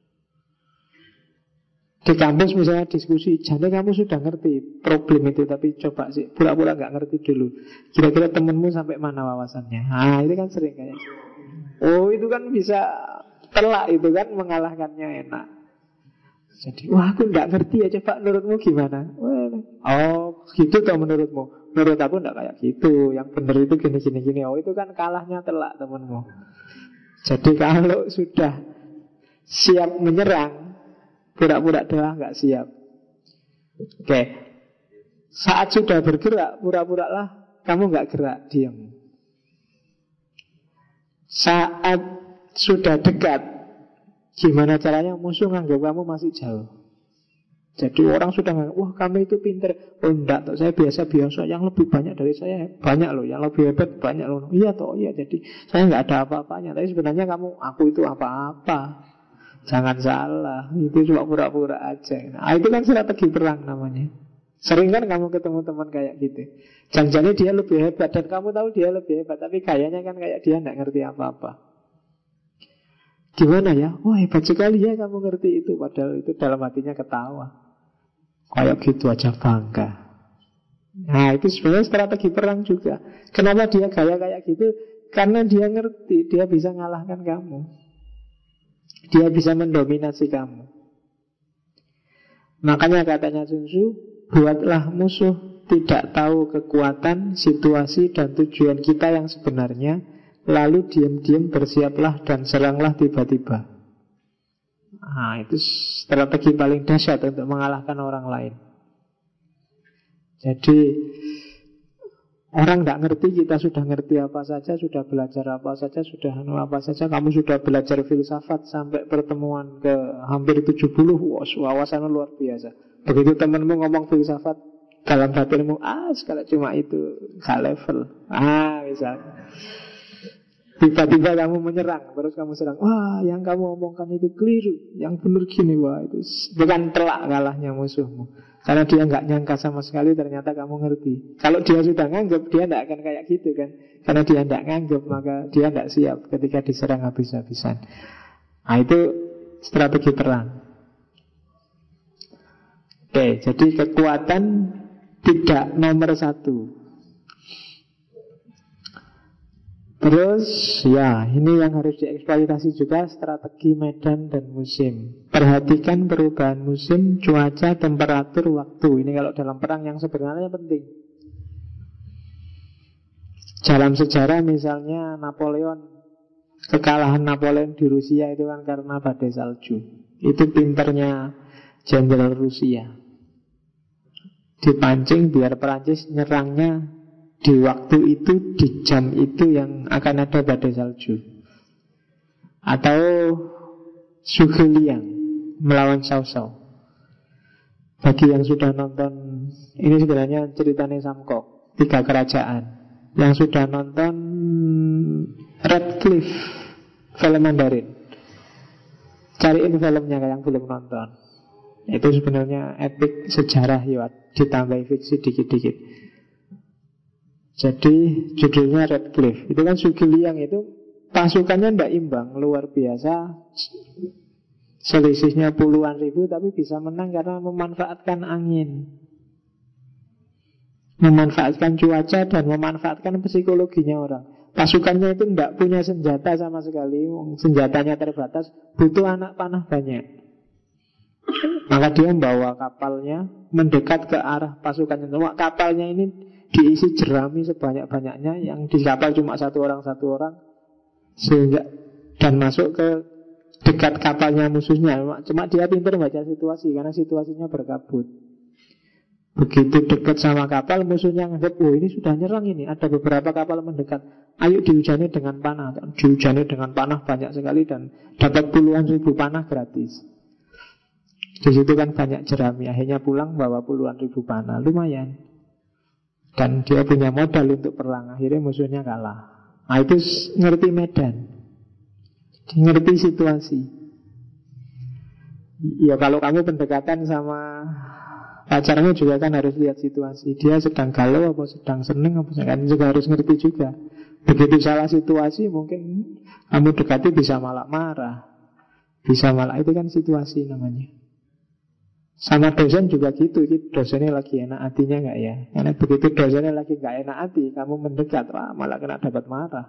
Di kampus misalnya diskusi, jadi kamu sudah ngerti problem itu, tapi coba sih pura-pura gak ngerti dulu. Kira-kira temenmu sampai mana wawasannya. Nah itu kan sering kayak oh itu kan bisa telak, itu kan mengalahkannya enak. Jadi, wah aku gak ngerti ya, coba menurutmu gimana? Oh gitu toh menurutmu. Menurut aku gak kayak gitu. Yang benar itu gini. Oh itu kan kalahnya telak temenmu. Jadi kalau sudah siap menyerang, pura-pura doang gak siap. Oke. Saat sudah bergerak, pura-pura lah kamu gak gerak, diam. Saat sudah dekat, gimana caranya musuh nganggap kamu masih jauh. Jadi orang sudah nganggap, wah kamu itu pinter. Oh enggak, toh saya biasa-biasa. Yang lebih banyak dari saya banyak loh. Yang lebih hebat banyak loh. Iya toh, iya. Jadi saya nggak ada apa-apanya. Tapi sebenarnya aku itu apa-apa. Jangan salah. Itu cuma pura-pura aja. Nah itu kan strategi perang namanya. Sering kan kamu ketemu teman kayak gitu. Jangan-jangan dia lebih hebat dan kamu tahu dia lebih hebat, tapi kayaknya kan kayak dia nggak ngerti apa-apa. Gimana ya? Wah hebat sekali ya kamu ngerti itu. Padahal itu dalam hatinya ketawa. Kayak gitu aja bangga. Nah itu sebenarnya strategi perang juga. Kenapa dia gaya kayak gitu? Karena dia ngerti, dia bisa ngalahkan kamu. Dia bisa mendominasi kamu. Makanya katanya Sun Tzu, buatlah musuh tidak tahu kekuatan, situasi, dan tujuan kita yang sebenarnya, lalu diam-diam bersiaplah dan seranglah tiba-tiba. Nah itu strategi paling dahsyat untuk mengalahkan orang lain. Jadi orang tidak ngerti, kita sudah ngerti apa saja, sudah belajar apa saja, sudah apa saja. Kamu sudah belajar filsafat sampai pertemuan ke hampir 70, wawasanmu luar biasa. Begitu temanmu ngomong filsafat, dalam batinmu, sekali cuma itu, gak level. Misalnya tiba-tiba kamu menyerang, terus kamu serang. Wah, yang kamu omongkan itu keliru, yang benar gini. Wah, itu bukan telak kalahnya musuhmu. Karena dia nggak nyangka sama sekali, ternyata kamu ngerti. Kalau dia sudah nganggap, dia tidak akan kayak gitu kan. Karena dia tidak nganggap, maka dia tidak siap ketika diserang habis-habisan. Nah, itu strategi perang. Oke, jadi kekuatan tidak nomor satu. Terus ya ini yang harus dieksploitasi juga, strategi medan dan musim. Perhatikan perubahan musim, cuaca, temperatur, waktu. Ini kalau dalam perang yang sebenarnya penting. Dalam sejarah misalnya Napoleon, kekalahan Napoleon di Rusia itu kan karena badai salju. Itu pinternya jenderal Rusia. Dipancing biar Perancis nyerangnya di waktu itu, di jam itu yang akan ada badai salju. Atau Zhuge Liang melawan Cao Cao. Bagi yang sudah nonton, ini sebenarnya ceritanya Samkok, 3 kerajaan. Yang sudah nonton Red Cliff, film Mandarin, cariin filmnya yang belum nonton. Itu sebenarnya epic sejarah ya, ditambah fiksi dikit-dikit. Jadi judulnya Red Cliff. Itu kan Zhuge Liang itu pasukannya tidak imbang, luar biasa. Selisihnya puluhan ribu, tapi bisa menang karena memanfaatkan angin, memanfaatkan cuaca, dan memanfaatkan psikologinya orang. Pasukannya itu tidak punya senjata sama sekali, senjatanya terbatas, butuh anak panah banyak. Maka dia membawa kapalnya mendekat ke arah pasukannya. Kapalnya ini diisi jerami sebanyak-banyaknya, yang di kapal cuma satu orang, sehingga dan masuk ke dekat kapalnya musuhnya. Cuma dia pintar baca situasi, karena situasinya berkabut. Begitu dekat sama kapal, musuhnya nganggap, oh ini sudah nyerang ini. Ada beberapa kapal mendekat. Ayo dihujani dengan panah. Dihujani dengan panah banyak sekali dan dapat puluhan ribu panah gratis. Di situ kan banyak jerami. Akhirnya pulang bawa puluhan ribu panah. Lumayan. Dan dia punya modal untuk perang. Akhirnya musuhnya kalah. Nah itu ngerti medan, ngerti situasi. Ya kalau kamu pendekatan sama pacarmu juga kan harus lihat situasi. Dia sedang galau apa sedang seneng apa kan juga harus ngerti juga. Begitu salah situasi mungkin kamu dekati bisa malah marah, bisa malah, itu kan situasi namanya. Sama dosen juga gitu. Dosennya lagi enak hatinya nggak ya? Karena begitu dosennya lagi nggak enak hati, kamu mendekat, wah malah kena dapat marah.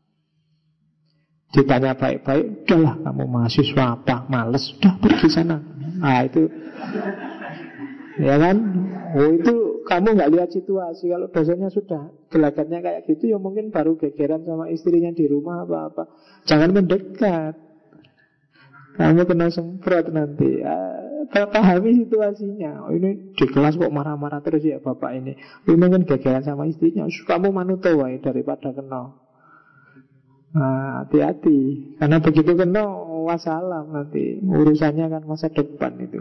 Ditanya baik-baik, udahlah kamu mahasiswa apa, males, udah pergi sana. Nah itu, ya kan? Oh itu kamu nggak lihat situasi. Kalau dosennya sudah gelagatnya kayak gitu, ya mungkin baru gegeran sama istrinya di rumah apa-apa. Jangan mendekat, kamu kena semprot nanti. Pahami situasinya. Oh, ini di kelas kok marah-marah terus ya bapak ini. Ini mungkin gegeran sama istrinya. Kamu manuto wae daripada kena. Nah, hati-hati. Karena begitu kena, wassalam nanti. Urusannya kan masa depan itu.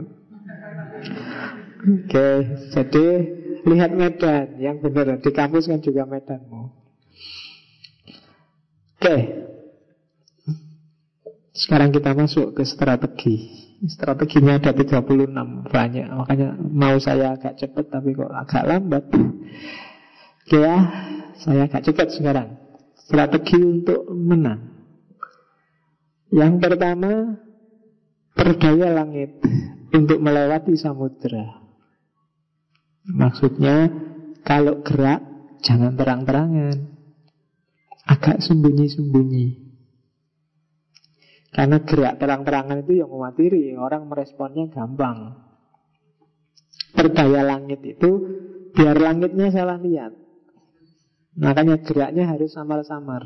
Oke, jadi lihat medan yang benar. Di kampus kan juga medanmu. Oke. Sekarang kita masuk ke strategi. Strateginya ada 36, banyak. Makanya mau saya agak cepat tapi kok agak lambat. Oke ya, saya agak cepat sekarang. Strategi untuk menang. Yang pertama, perdaya langit untuk melewati samudera. Maksudnya, kalau gerak jangan terang-terangan, agak sembunyi-sembunyi. Karena gerak terang-terangan itu yang mematiri, orang meresponnya gampang. Perdaya langit itu biar langitnya salah lihat. Makanya geraknya harus samar-samar.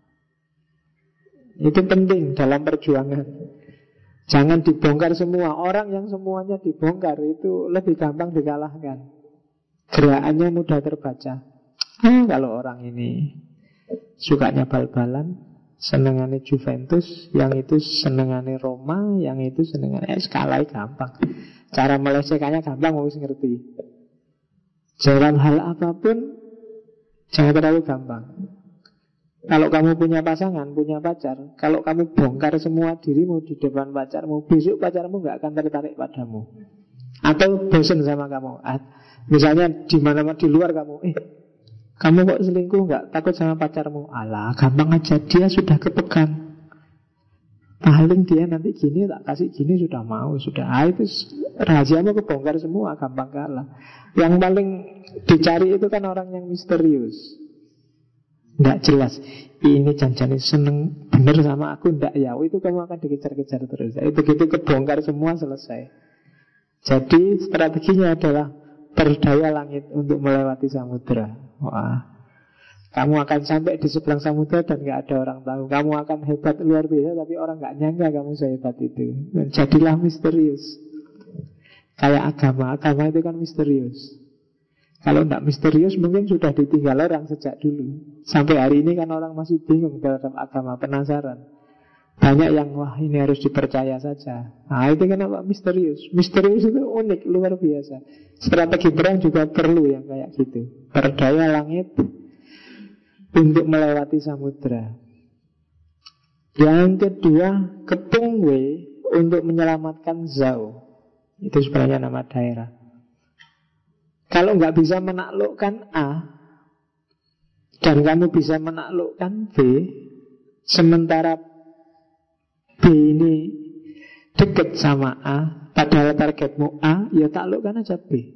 Itu penting dalam perjuangan. Jangan dibongkar semua. Orang yang semuanya dibongkar itu lebih gampang dikalahkan. Gerakannya mudah terbaca. Kalau orang ini sukanya bal-balan, senengannya Juventus, yang itu senengannya Roma, yang itu senengannya skalai gampang. Cara melecehkannya gampang, harus ngerti. Dalam hal apapun jangan terlalu gampang. Kalau kamu punya pasangan, punya pacar, kalau kamu bongkar semua dirimu di depan pacarmu, besok pacarmu gak akan tertarik padamu. Atau bosan sama kamu. Misalnya di mana di luar kamu, kamu kok selingkuh nggak takut sama pacarmu? Alah, gampang aja, dia sudah kepegang. Paling dia nanti gini, tak kasih gini sudah mau, sudah. Itu rahasiamu kebongkar semua, gampang kalah. Yang paling dicari itu kan orang yang misterius, nggak jelas. Ini janjane seneng bener sama aku, ndak ya? Itu kamu akan dikejar-kejar terus. Begitu kebongkar semua selesai. Jadi strateginya adalah perdaya langit untuk melewati samudera. Wah, kamu akan sampai di seberang samudera dan gak ada orang tahu. Kamu akan hebat luar biasa, tapi orang gak nyangka kamu sehebat itu. Dan jadilah misterius. Kayak agama itu kan misterius. Kalau tidak misterius mungkin sudah ditinggal orang sejak dulu. Sampai hari ini kan orang masih bingung terhadap agama, penasaran. Banyak yang wah ini harus dipercaya saja. Nah itu kenapa misterius. Misterius itu unik, luar biasa. Strategi perang juga perlu yang kayak gitu. Perdaya langit untuk melewati samudera. Yang kedua, kepung W untuk menyelamatkan Zhao. Itu sebenarnya nama daerah. Kalau nggak bisa menaklukkan A dan kamu bisa menaklukkan B, sementara B ini dekat sama A, padahal targetmu A, ya taklukkan aja B.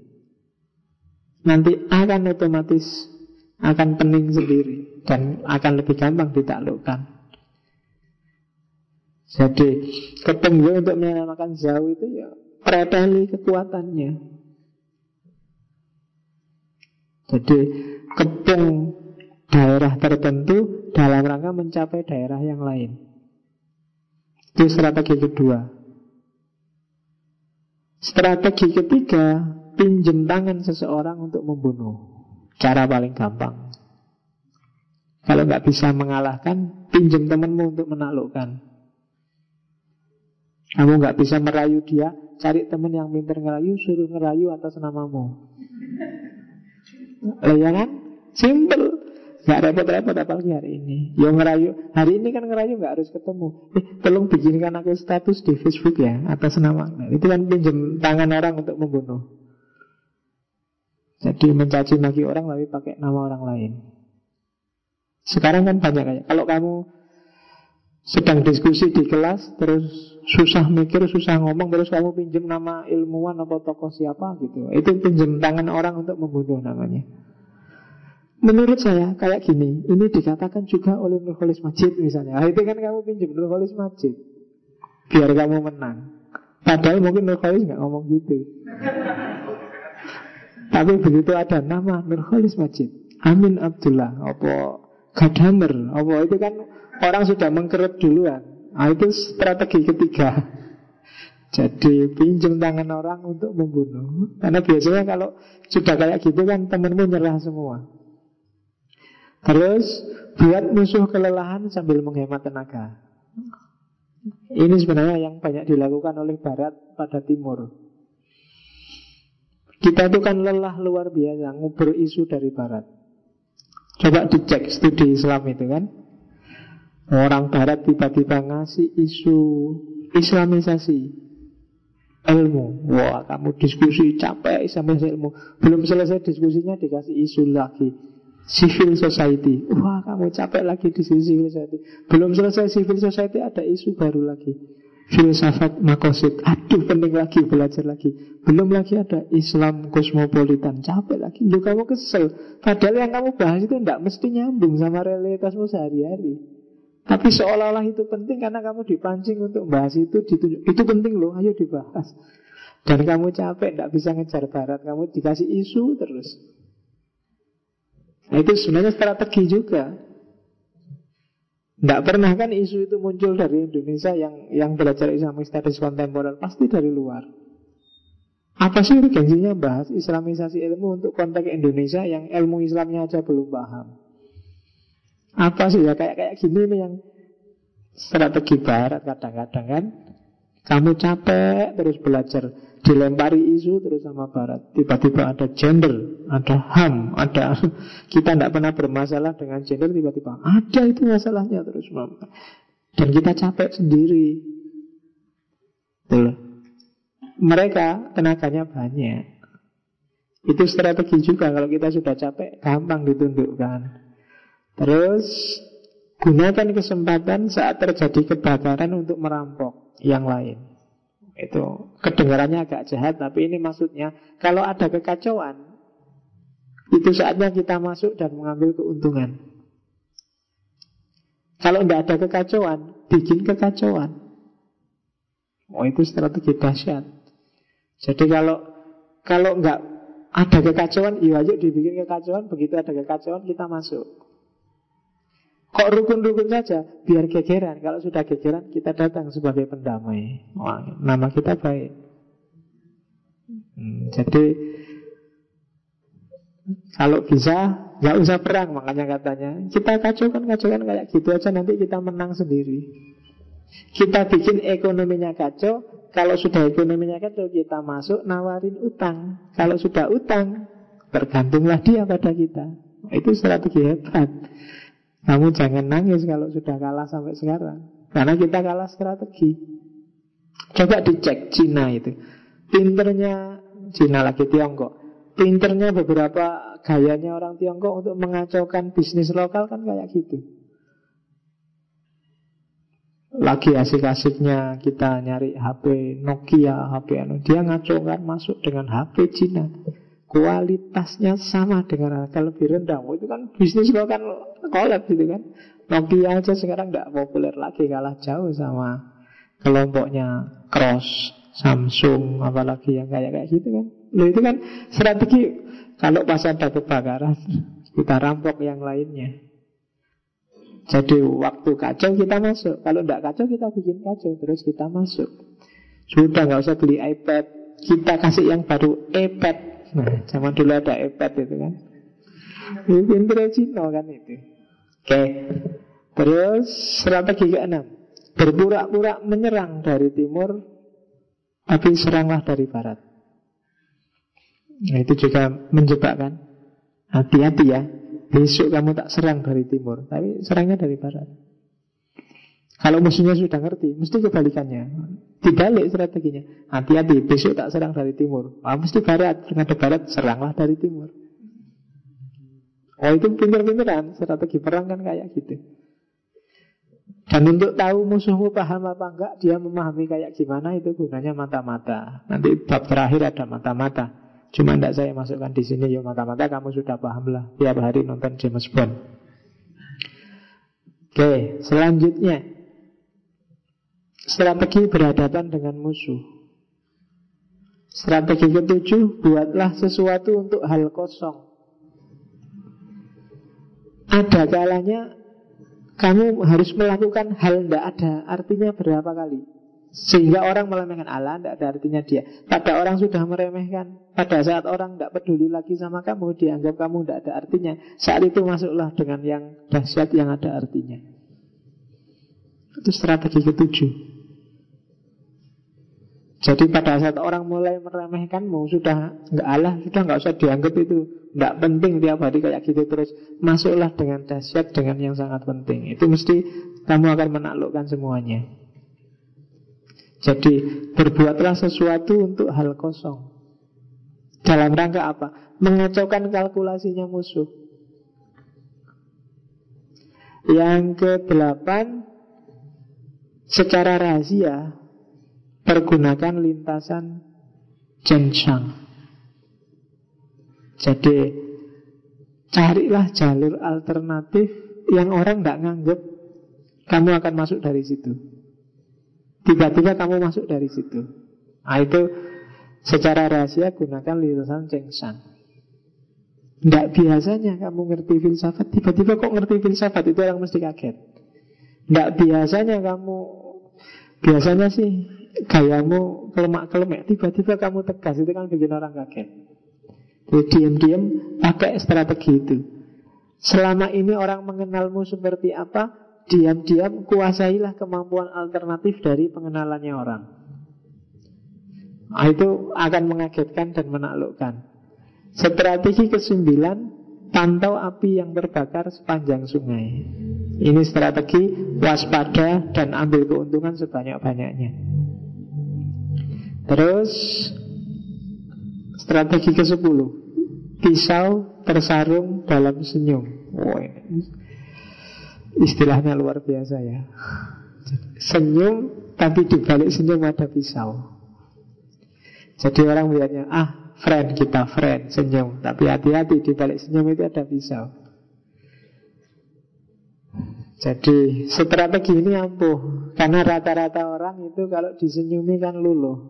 Nanti A kan otomatis akan pening sendiri dan akan lebih gampang ditaklukkan. Jadi ketemu untuk menyelamatkan Zhao itu ya preteli kekuatannya. Jadi kepung daerah tertentu dalam rangka mencapai daerah yang lain. Itu strategi kedua. Strategi ketiga, pinjem tangan seseorang untuk membunuh. Cara paling gampang. Kalau nggak bisa mengalahkan, pinjem temanmu untuk menaklukkan. Kamu nggak bisa merayu dia, cari teman yang pintar ngerayu, suruh ngerayu atas namamu. Ya kan? Simple. Gak repot-repot apalagi hari ini. Yang ngerayu, hari ini kan ngerayu gak harus ketemu. Tolong bikinkan aku status di Facebook ya atas nama. Nah, itu kan pinjam tangan orang untuk membunuh. Jadi mencaci maki orang tapi pakai nama orang lain. Sekarang kan banyak kayak, kalau kamu sedang diskusi di kelas, terus susah mikir, susah ngomong, terus kamu pinjam nama ilmuwan atau tokoh siapa gitu, itu pinjam tangan orang untuk membunuh namanya. Menurut saya kayak gini, ini dikatakan juga oleh Nurholis Majid misalnya. Itu kan kamu pinjam Nurholis Majid biar kamu menang. Padahal mungkin Nurholis gak ngomong gitu. Tapi begitu ada nama Nurholis Majid, Amin Abdullah, apa Gadamer, apa itu kan orang sudah mengkerut duluan. Itu strategi ketiga. Jadi pinjam tangan orang untuk membunuh. Karena biasanya kalau sudah kayak gitu kan temenmu nyerah semua. Terus buat musuh kelelahan sambil menghemat tenaga. Ini sebenarnya yang banyak dilakukan oleh Barat pada Timur. Kita itu kan lelah luar biasa nguber isu dari Barat. Coba dicek studi Islam itu kan. Orang Barat tiba-tiba ngasih isu Islamisasi ilmu. Wah, kamu diskusi capek Islamisasi ilmu. Belum selesai diskusinya dikasih isu lagi, civil society. Wah, kamu capek lagi di civil society. Belum selesai civil society ada isu baru lagi, filsafat makosid. Aduh, penting lagi, belajar lagi. Belum lagi ada Islam kosmopolitan. Capek lagi. Lu kamu kesel. Padahal yang kamu bahas itu tidak mesti nyambung sama realitasmu sehari-hari. Tapi seolah-olah itu penting karena kamu dipancing untuk bahas itu, ditunjuk. Itu penting loh, ayo dibahas. Dan kamu capek, tidak bisa ngejar Barat. Kamu dikasih isu terus. Nah, itu sebenarnya strategi juga. Tidak pernah kan isu itu muncul dari Indonesia yang belajar Islamic Studies kontemporer, pasti dari luar. Apa sih urgensinya bahas Islamisasi ilmu untuk konteks Indonesia yang ilmu Islamnya aja belum paham? Apa sih ya kayak gini nih yang strategi Barat kadang-kadang kan. Kamu capek terus belajar, dilempari isu terus sama Barat. Tiba-tiba ada gender, ada HAM, ada kita tidak pernah bermasalah dengan gender, tiba-tiba ada itu masalahnya terus. Dan kita capek sendiri. Tuh. Mereka tenaganya banyak. Itu strategi juga. Kalau kita sudah capek, gampang ditundukkan. Terus gunakan kesempatan saat terjadi kebakaran untuk merampok yang lain. Itu kedengarannya agak jahat, tapi ini maksudnya kalau ada kekacauan, itu saatnya kita masuk dan mengambil keuntungan. Kalau tidak ada kekacauan, bikin kekacauan. Oh, itu strategi dahsyat. Jadi kalau nggak ada kekacauan, iya ayo dibikin kekacauan. Begitu ada kekacauan kita masuk. Kok rukun-rukun saja, biar gegeran. Kalau sudah gegeran, kita datang sebagai pendamai. Wah, nama kita baik. Jadi kalau bisa nggak usah perang, makanya katanya kita kacaukan kayak gitu aja, nanti kita menang sendiri. Kita bikin ekonominya kacau. Kalau sudah ekonominya kacau, kita masuk nawarin utang. Kalau sudah utang, tergantunglah dia pada kita. Itu strategi hebat. Kamu jangan nangis kalau sudah kalah sampai sekarang, karena kita kalah strategi. Coba dicek Cina itu. Pinternya Cina lagi Tiongkok. Pinternya beberapa gayanya orang Tiongkok untuk mengacaukan bisnis lokal kan kayak gitu. Lagi asik-asiknya kita nyari HP Nokia, HP dia ngacaukan masuk dengan HP Cina. Kualitasnya sama dengan harga lebih rendah. Itu kan bisnis lo kan kolab gitu kan. Nokia aja sekarang tidak populer lagi, kalah jauh sama kelompoknya Cross, Samsung, apalagi yang kayak gitu kan. Loh, itu kan strategi. Kalau pas ada kebakaran, kita rampok yang lainnya. Jadi waktu kacau kita masuk. Kalau tidak kacau kita bikin kacau, terus kita masuk. Sudah nggak usah beli iPad, kita kasih yang baru iPad. Nah, zaman dulu ada iPad itu kan. Ini pinter Cina kan itu. Oke. Terus strategi ke-6, berpura-pura menyerang dari timur, tapi seranglah dari barat. Nah, itu juga menjebak kan. Hati-hati ya, besok kamu tak serang dari timur, tapi serangnya dari barat. Kalau musuhnya sudah ngerti, mesti kebalikannya. Dibalik strateginya. Hati-hati, besok tak serang dari timur. Mesti barat, ada barat, seranglah dari timur. Oh, itu pinter-pinteran. Strategi perang kan kayak gitu. Dan untuk tahu musuhmu paham apa enggak, dia memahami kayak gimana, itu gunanya mata-mata. Nanti bab terakhir ada mata-mata. Cuma tidak saya masukkan di sini. Ya mata-mata kamu sudah paham lah. Tiap hari nonton James Bond. Oke, selanjutnya strategi berhadapan dengan musuh. Strategi ke-7, buatlah sesuatu untuk hal kosong. Ada kalanya kamu harus melakukan hal tidak ada artinya berapa kali, sehingga orang meremehkan. Allah, tidak ada artinya dia. Pada orang sudah meremehkan, pada saat orang tidak peduli lagi sama kamu, dianggap kamu tidak ada artinya, saat itu masuklah dengan yang dahsyat yang ada artinya. Itu strategi ke-7. Jadi pada saat orang mulai meremehkanmu, sudah nggak Allah, sudah nggak usah dianggap itu, nggak penting tiap hari kayak gitu terus. Masuklah dengan dahsyat, dengan yang sangat penting. Itu mesti kamu akan menaklukkan semuanya. Jadi berbuatlah sesuatu untuk hal kosong. Dalam rangka apa? Mengacaukan kalkulasinya musuh. Yang ke-8, secara rahasia pergunakan lintasan Zhengshan. Jadi carilah jalur alternatif yang orang tidak nganggep kamu akan masuk dari situ. Tiba-tiba kamu masuk dari situ. Nah, itu secara rahasia gunakan lintasan Zhengshan. Tidak biasanya kamu ngerti filsafat, tiba-tiba kok ngerti filsafat, itu orang mesti kaget. Tidak biasanya kamu, biasanya sih gayamu kelemak-kelemek, tiba-tiba kamu tegas, itu kan bikin orang kaget. Jadi diam-diam pakai strategi itu. Selama ini orang mengenalmu seperti apa, diam-diam kuasailah kemampuan alternatif dari pengenalannya orang. Nah, itu akan mengagetkan dan menaklukkan. Strategi ke-9, pantau api yang terbakar sepanjang sungai. Ini strategi waspada dan ambil keuntungan sebanyak-banyaknya. Terus strategi ke-10, pisau tersarung dalam senyum. Oh, istilahnya luar biasa ya. Senyum, tapi di balik senyum ada pisau. Jadi orang melihatnya, friend, kita friend, senyum. Tapi hati-hati, di balik senyum itu ada pisau. Jadi strategi ini ampuh, karena rata-rata orang itu kalau disenyumi kan luluh.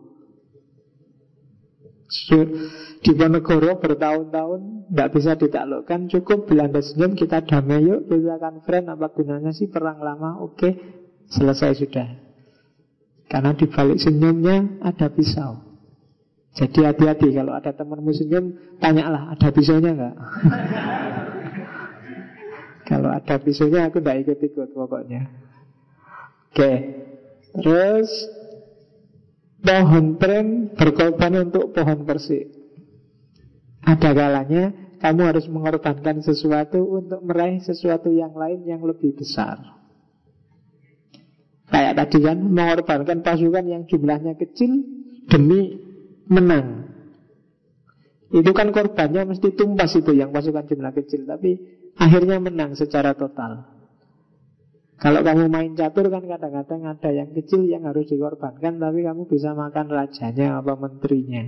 Di Ponegoro bertahun-tahun tidak bisa ditaklukkan, cukup Belanda senyum, kita damai yuk, kita akan friend. Apa gunanya sih perang lama? Oke, selesai sudah. Karena di balik senyumnya ada pisau. Jadi hati-hati, kalau ada temanmu senyum, tanyalah ada pisaunya enggak. Kalau ada pisaunya aku tidak ikut-ikut pokoknya. Oke. Terus pohon pren berkorban untuk pohon persik. Ada kalanya kamu harus mengorbankan sesuatu untuk meraih sesuatu yang lain yang lebih besar. Kayak tadi kan, mengorbankan pasukan yang jumlahnya kecil demi menang. Itu kan korbannya mesti tumpas itu yang pasukan jumlah kecil, tapi akhirnya menang secara total. Kalau kamu main catur kan kadang-kadang ada yang kecil yang harus dikorbankan, tapi kamu bisa makan rajanya apa menterinya.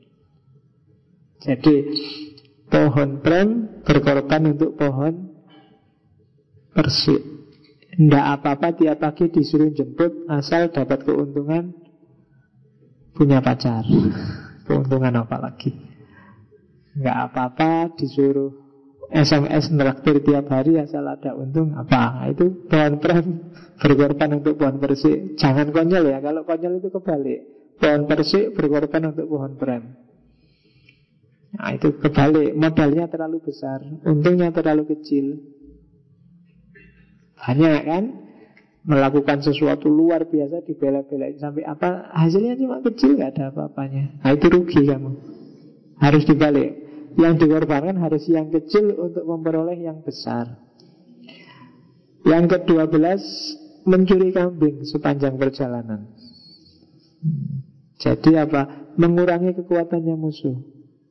Jadi pohon pren berkorban untuk pohon persik. Tidak apa-apa tiap pagi disuruh jemput, asal dapat keuntungan punya pacar. Keuntungan apa lagi? Nggak apa-apa disuruh SMS neraktir tiap hari asal ada untung apa? Nah, itu pohon pren berkorban untuk pohon persik. Jangan konyol ya, kalau konyol itu kebalik. pohon persik berkorban untuk pohon pram. Nah itu kebalik, modalnya terlalu besar, untungnya terlalu kecil. Banyak kan melakukan sesuatu luar biasa, dibela-belain sampai apa, hasilnya cuma kecil, gak ada apa-apanya. Nah itu rugi kamu. Harus dibalik, yang dikorbankan harus yang kecil untuk memperoleh yang besar. Yang ke-12, mencuri kambing sepanjang perjalanan. Jadi apa? Mengurangi kekuatannya musuh.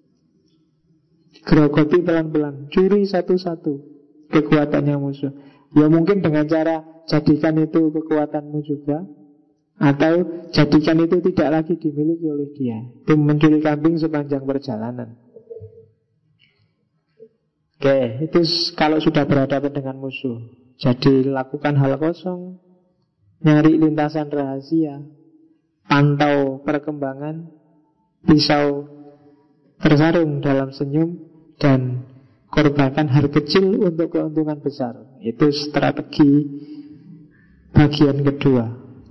Grogoti pelan-pelan, curi satu-satu kekuatannya musuh. Ya mungkin dengan cara jadikan itu kekuatanmu juga, atau jadikan itu tidak lagi dimiliki oleh dia. Itu mencuri kambing sepanjang perjalanan. Oke, itu kalau sudah berhadapan dengan musuh. Jadi lakukan hal kosong, nyari lintasan rahasia, pantau perkembangan, pisau tersarung dalam senyum, dan korbankan hal kecil untuk keuntungan besar. Itu strategi bagian kedua.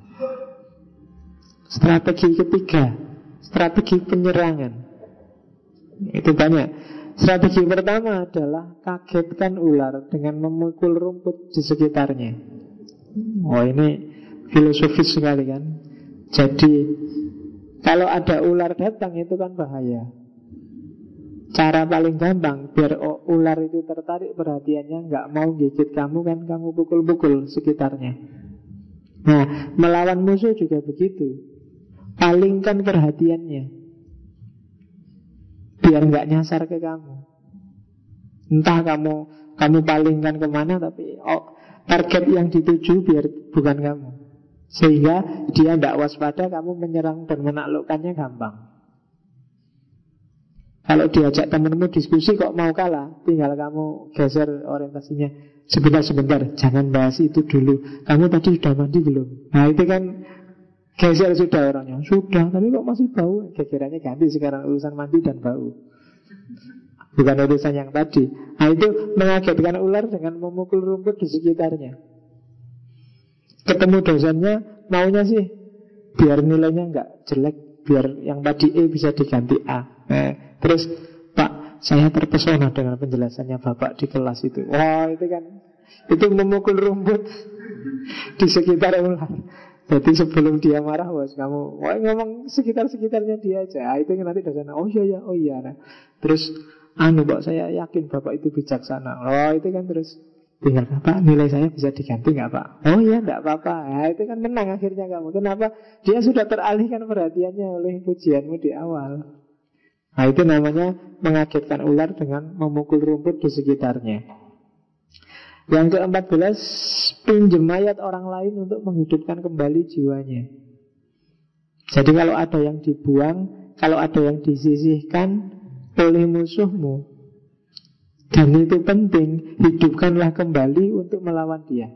Strategi ketiga, strategi penyerangan. Itu banyak. Strategi pertama adalah kagetkan ular dengan memukul rumput di sekitarnya. Oh ini filosofis sekali kan. Jadi kalau ada ular datang itu kan bahaya. Cara paling gampang biar ular itu tertarik perhatiannya, nggak mau gigit kamu kan, kamu pukul-pukul sekitarnya. Nah, melawan musuh juga begitu. Palingkan perhatiannya biar nggak nyasar ke kamu. Entah kamu palingkan kemana, tapi target yang dituju biar bukan kamu. Sehingga dia tidak waspada, kamu menyerang dan menaklukkannya gampang. Kalau diajak temenmu diskusi kok mau kalah, tinggal kamu geser orientasinya. Sebentar, jangan bahas itu dulu. Kamu tadi sudah mandi belum? Nah itu kan geser sudah orangnya. Sudah, tapi kok masih bau? Gegerannya ganti sekarang, urusan mandi dan bau, bukan urusan yang tadi. Nah itu mengagetkan ular dengan memukul rumput di sekitarnya. Ketemu dosennya, maunya sih biar nilainya nggak jelek, biar yang tadi E bisa diganti A. Terus, Pak, saya terpesona dengan penjelasannya Bapak di kelas itu. Wah, itu kan, itu memukul rumput di sekitar ular. Jadi sebelum dia marah, bos, kamu ngomong sekitar-sekitarnya dia aja. Itu nanti dosennya, oh iya. Nah, terus, Pak, saya yakin Bapak itu bijaksana. Oh, itu kan terus tinggal, Pak, nilai saya bisa diganti nggak Pak? Oh iya, nggak apa-apa. Nah, itu kan menang akhirnya kamu. Kenapa? Dia sudah teralihkan perhatiannya oleh pujianmu di awal. Nah itu namanya mengagetkan ular dengan memukul rumput di sekitarnya. Yang ke-14, pinjam mayat orang lain untuk menghidupkan kembali jiwanya. Jadi kalau ada yang dibuang, kalau ada yang disisihkan oleh musuhmu, dan itu penting, hidupkanlah kembali untuk melawan dia.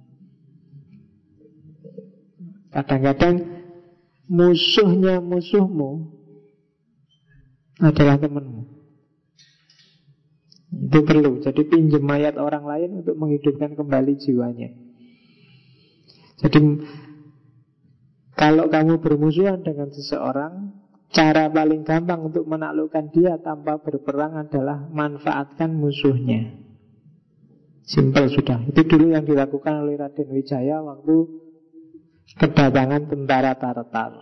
Kadang-kadang musuhnya musuhmu adalah temanmu. Itu perlu. Jadi pinjam mayat orang lain untuk menghidupkan kembali jiwanya. Jadi kalau kamu bermusuhan dengan seseorang, cara paling gampang untuk menaklukkan dia tanpa berperang adalah manfaatkan musuhnya. Simpel sudah. Itu dulu yang dilakukan oleh Raden Wijaya waktu kedatangan tentara Tartar.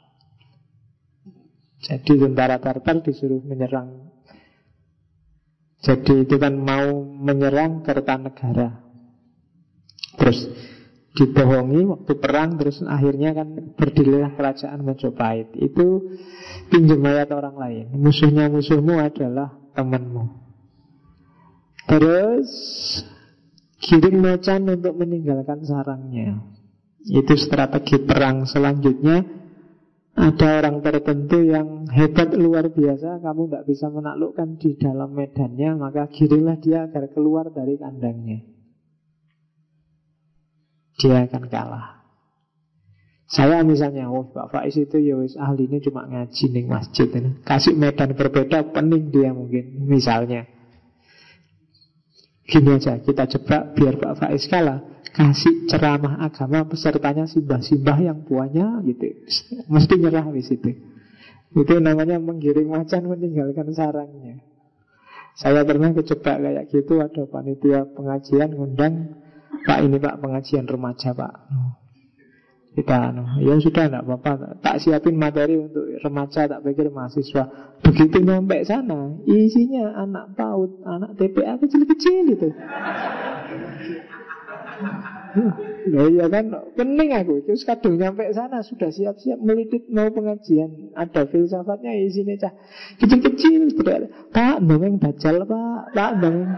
Jadi tentara Tartar disuruh menyerang. Jadi itu kan mau menyerang Kertanegara. Terus dibohongi waktu perang, terus akhirnya kan berdirilah kerajaan Majapahit. Itu pinjam mayat orang lain. Musuhnya musuhmu adalah temanmu. Terus kirim macan untuk meninggalkan sarangnya. Itu strategi perang selanjutnya. Ada orang tertentu yang hebat luar biasa, kamu tidak bisa menaklukkan di dalam medannya, maka kirimlah dia agar keluar dari kandangnya. Dia akan kalah. Saya misalnya, Pak Faiz itu ya wis ahlinya cuma ngaji ning masjid ini. Kasih medan berbeda, pening dia mungkin, misalnya. Gini aja, kita jebak biar Pak Faiz kalah. Kasih ceramah agama, pesertanya simbah-simbah yang puanya gitu. Mesti nyerah di situ. Itu namanya menggiring macan meninggalkan sarangnya. Saya pernah kejebak kayak gitu. Ada panitia pengajian ngundang, Pak ini Pak pengajian remaja Pak. Kita ya sudah enggak apa-apa, tak siapin materi untuk remaja, tak pikir mahasiswa. Begitu nyampe sana, isinya anak PAUD, anak TPA kecil-kecil itu. Nah iya kan, pening aku. Terus kadang nyampe sana sudah siap-siap melidit mau pengajian, ada filsafatnya, isinya cah kecil-kecil. Pak dongeng dajal Pak dongeng.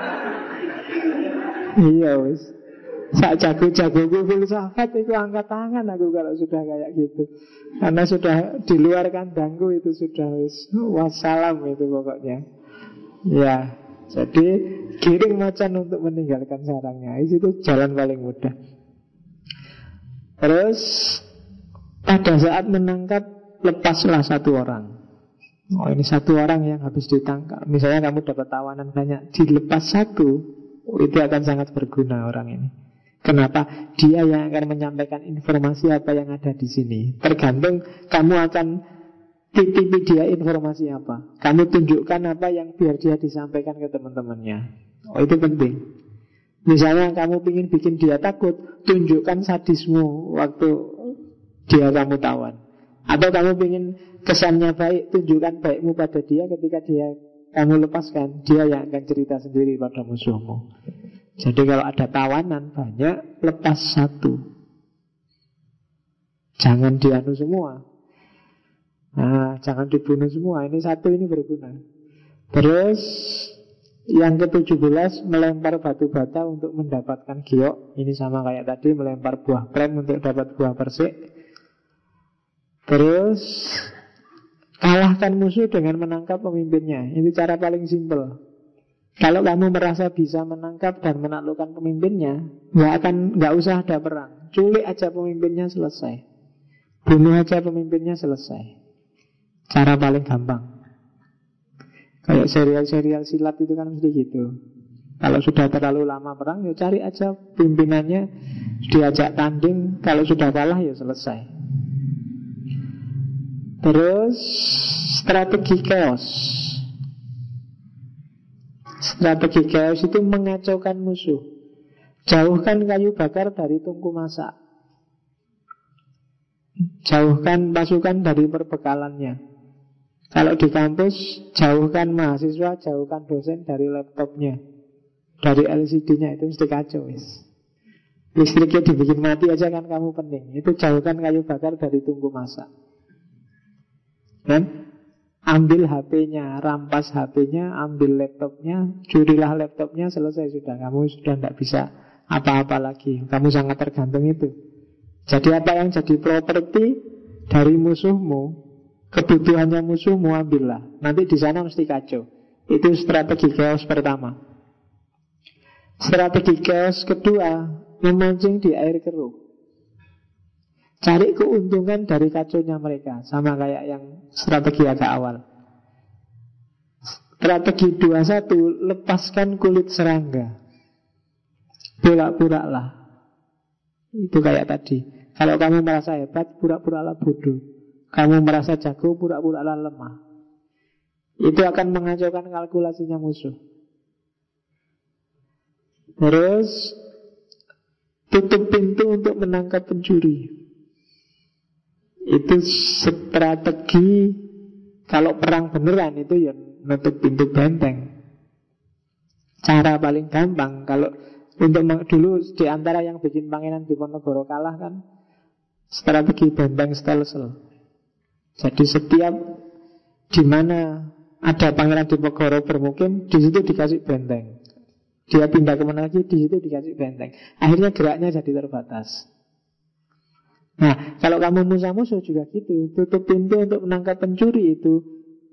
Iya wis. Sak jago-jagoku filsafat itu angkat tangan aku kalau sudah kayak gitu. Karena sudah di luar kandangku itu sudah wassalam itu pokoknya. Ya, jadi giring macan untuk meninggalkan sarangnya. Itu jalan paling mudah. Terus pada saat menangkap, lepaslah satu orang. Oh ini satu orang yang habis ditangkap. Misalnya kamu dapat tawanan banyak, dilepas satu, itu akan sangat berguna orang ini. Kenapa? Dia yang akan menyampaikan informasi apa yang ada di sini. Tergantung kamu akan titipi dia informasi apa. Kamu tunjukkan apa yang biar dia disampaikan ke teman-temannya. Oh itu penting. Misalnya kamu ingin bikin dia takut, tunjukkan sadismu waktu dia kamu tawan. Atau kamu ingin kesannya baik, tunjukkan baikmu pada dia ketika dia kamu lepaskan. Dia yang akan cerita sendiri pada musuhmu. Jadi kalau ada tawanan banyak, lepas satu. Jangan dianu semua. Nah, jangan dibunuh semua. Ini satu ini berguna. Terus yang ke-17, melempar batu bata untuk mendapatkan giok. Ini sama kayak tadi, melempar buah krem untuk dapat buah persik. Terus kalahkan musuh dengan menangkap pemimpinnya. Ini cara paling simpel. Kalau kamu merasa bisa menangkap dan menaklukkan pemimpinnya, nggak usah ada perang. Culik aja pemimpinnya, selesai. Bunuh aja pemimpinnya, selesai. Cara paling gampang. Kayak serial-serial silat itu kan mesti gitu. Kalau sudah terlalu lama perang, ya cari aja pimpinannya, diajak tanding. Kalau sudah kalah, ya selesai. Terus strategi chaos. Strategi chaos itu mengacaukan musuh. Jauhkan kayu bakar dari tungku masak. Jauhkan pasukan dari perbekalannya. Kalau di kampus, jauhkan mahasiswa, jauhkan dosen dari laptopnya, dari LCD-nya. Itu mesti kacau wis. Listriknya dibikin mati aja kan kamu pening. Itu jauhkan kayu bakar dari tungku masak. Kan? Ambil HP-nya, rampas HP-nya, ambil laptopnya, curilah laptopnya, selesai sudah. Kamu sudah tidak bisa apa-apa lagi. Kamu sangat tergantung itu. Jadi apa yang jadi properti dari musuhmu, kebutuhannya musuhmu, ambillah. Nanti di sana mesti kacau. Itu strategi chaos pertama. Strategi chaos kedua, memancing di air keruh. Cari keuntungan dari kacaunya mereka. Sama kayak yang strategi agak awal. Strategi 21, lepaskan kulit serangga. Pura-puralah. Itu kayak tadi. Kalau kamu merasa hebat, pura-puralah bodoh. Kamu merasa jago, pura-puralah lemah. Itu akan mengacaukan kalkulasinya musuh. Terus tutup pintu untuk menangkap pencuri. Itu strategi. Kalau perang beneran itu ya nutup pintu benteng. Cara paling gampang. Kalau untuk dulu di antara yang bikin Pangeran Diponegoro kalah kan strategi benteng stelsel. Jadi setiap di mana ada Pangeran Diponegoro bermukim, di situ dikasih benteng. Dia pindah kemana lagi, di situ dikasih benteng. Akhirnya geraknya jadi terbatas. Nah, kalau kamu musuh-musuh juga gitu. Tutup pintu untuk menangkap pencuri itu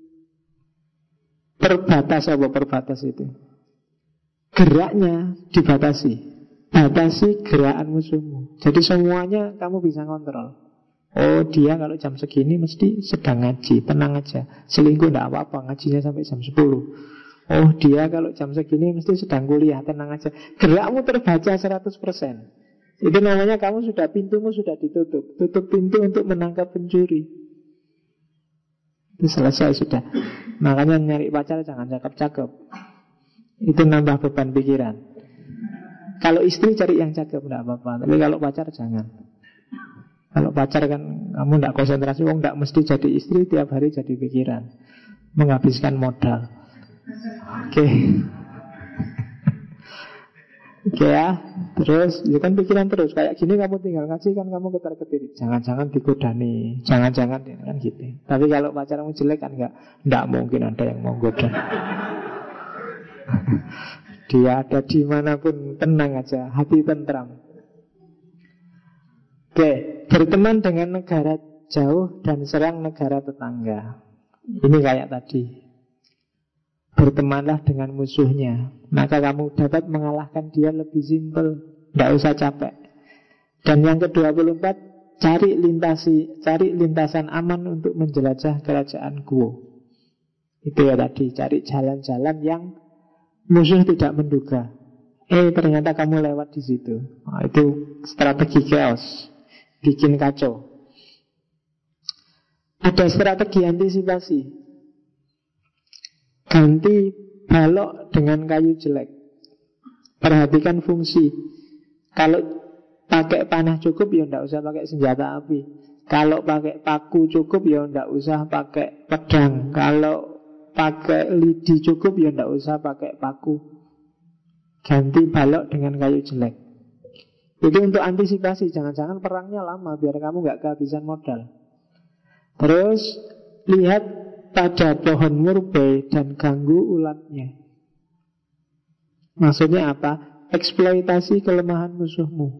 terbatas. Apa perbatas itu? Geraknya dibatasi. Batasi gerakan musuhmu. Jadi semuanya kamu bisa kontrol. Oh dia kalau jam segini mesti sedang ngaji, tenang aja. Selingkuh enggak apa-apa, ngajinya sampai jam 10. Oh dia kalau jam segini mesti sedang kuliah, tenang aja. Gerakmu terbaca 100%. Itu namanya kamu sudah, pintumu sudah ditutup. Tutup pintu untuk menangkap pencuri. Itu selesai sudah. Makanya nyari pacar jangan cakep-cakep. Itu nambah beban pikiran. Kalau istri cari yang cakep enggak apa-apa, tapi kalau pacar jangan. Kalau pacar kan kamu enggak konsentrasi, enggak mesti jadi istri, tiap hari jadi pikiran, menghabiskan modal. Oke. Oke ya. Terus ya kan pikiran terus kayak gini, kamu tinggal ngaji kan kamu ketar-ketir, jangan-jangan digoda nih, jangan-jangan kan gitu. Tapi kalau pacarmu jelek kan enggak mungkin ada yang mau goda. Dia ada dimanapun tenang aja, hati tentram. Oke, berteman dengan negara jauh dan serang negara tetangga. Ini kayak tadi. Bertemanlah dengan musuhnya, maka kamu dapat mengalahkan dia lebih simpel, tidak usah capek. Dan yang ke-24, cari lintasan aman untuk menjelajah kerajaan Guo. Itu ya tadi, cari jalan-jalan yang musuh tidak menduga. Ternyata kamu lewat di situ. Nah, itu strategi chaos, bikin kacau. Ada strategi antisipasi. Ganti balok dengan kayu jelek. Perhatikan fungsi. Kalau pakai panah cukup, ya tidak usah pakai senjata api. Kalau pakai paku cukup, ya tidak usah pakai pedang. Kalau pakai lidi cukup, ya tidak usah pakai paku. Ganti balok dengan kayu jelek. Itu untuk antisipasi. Jangan-jangan perangnya lama, biar kamu nggak kehabisan modal. Terus lihat pada pohon murbei dan ganggu ulatnya. Maksudnya apa? Eksploitasi kelemahan musuhmu.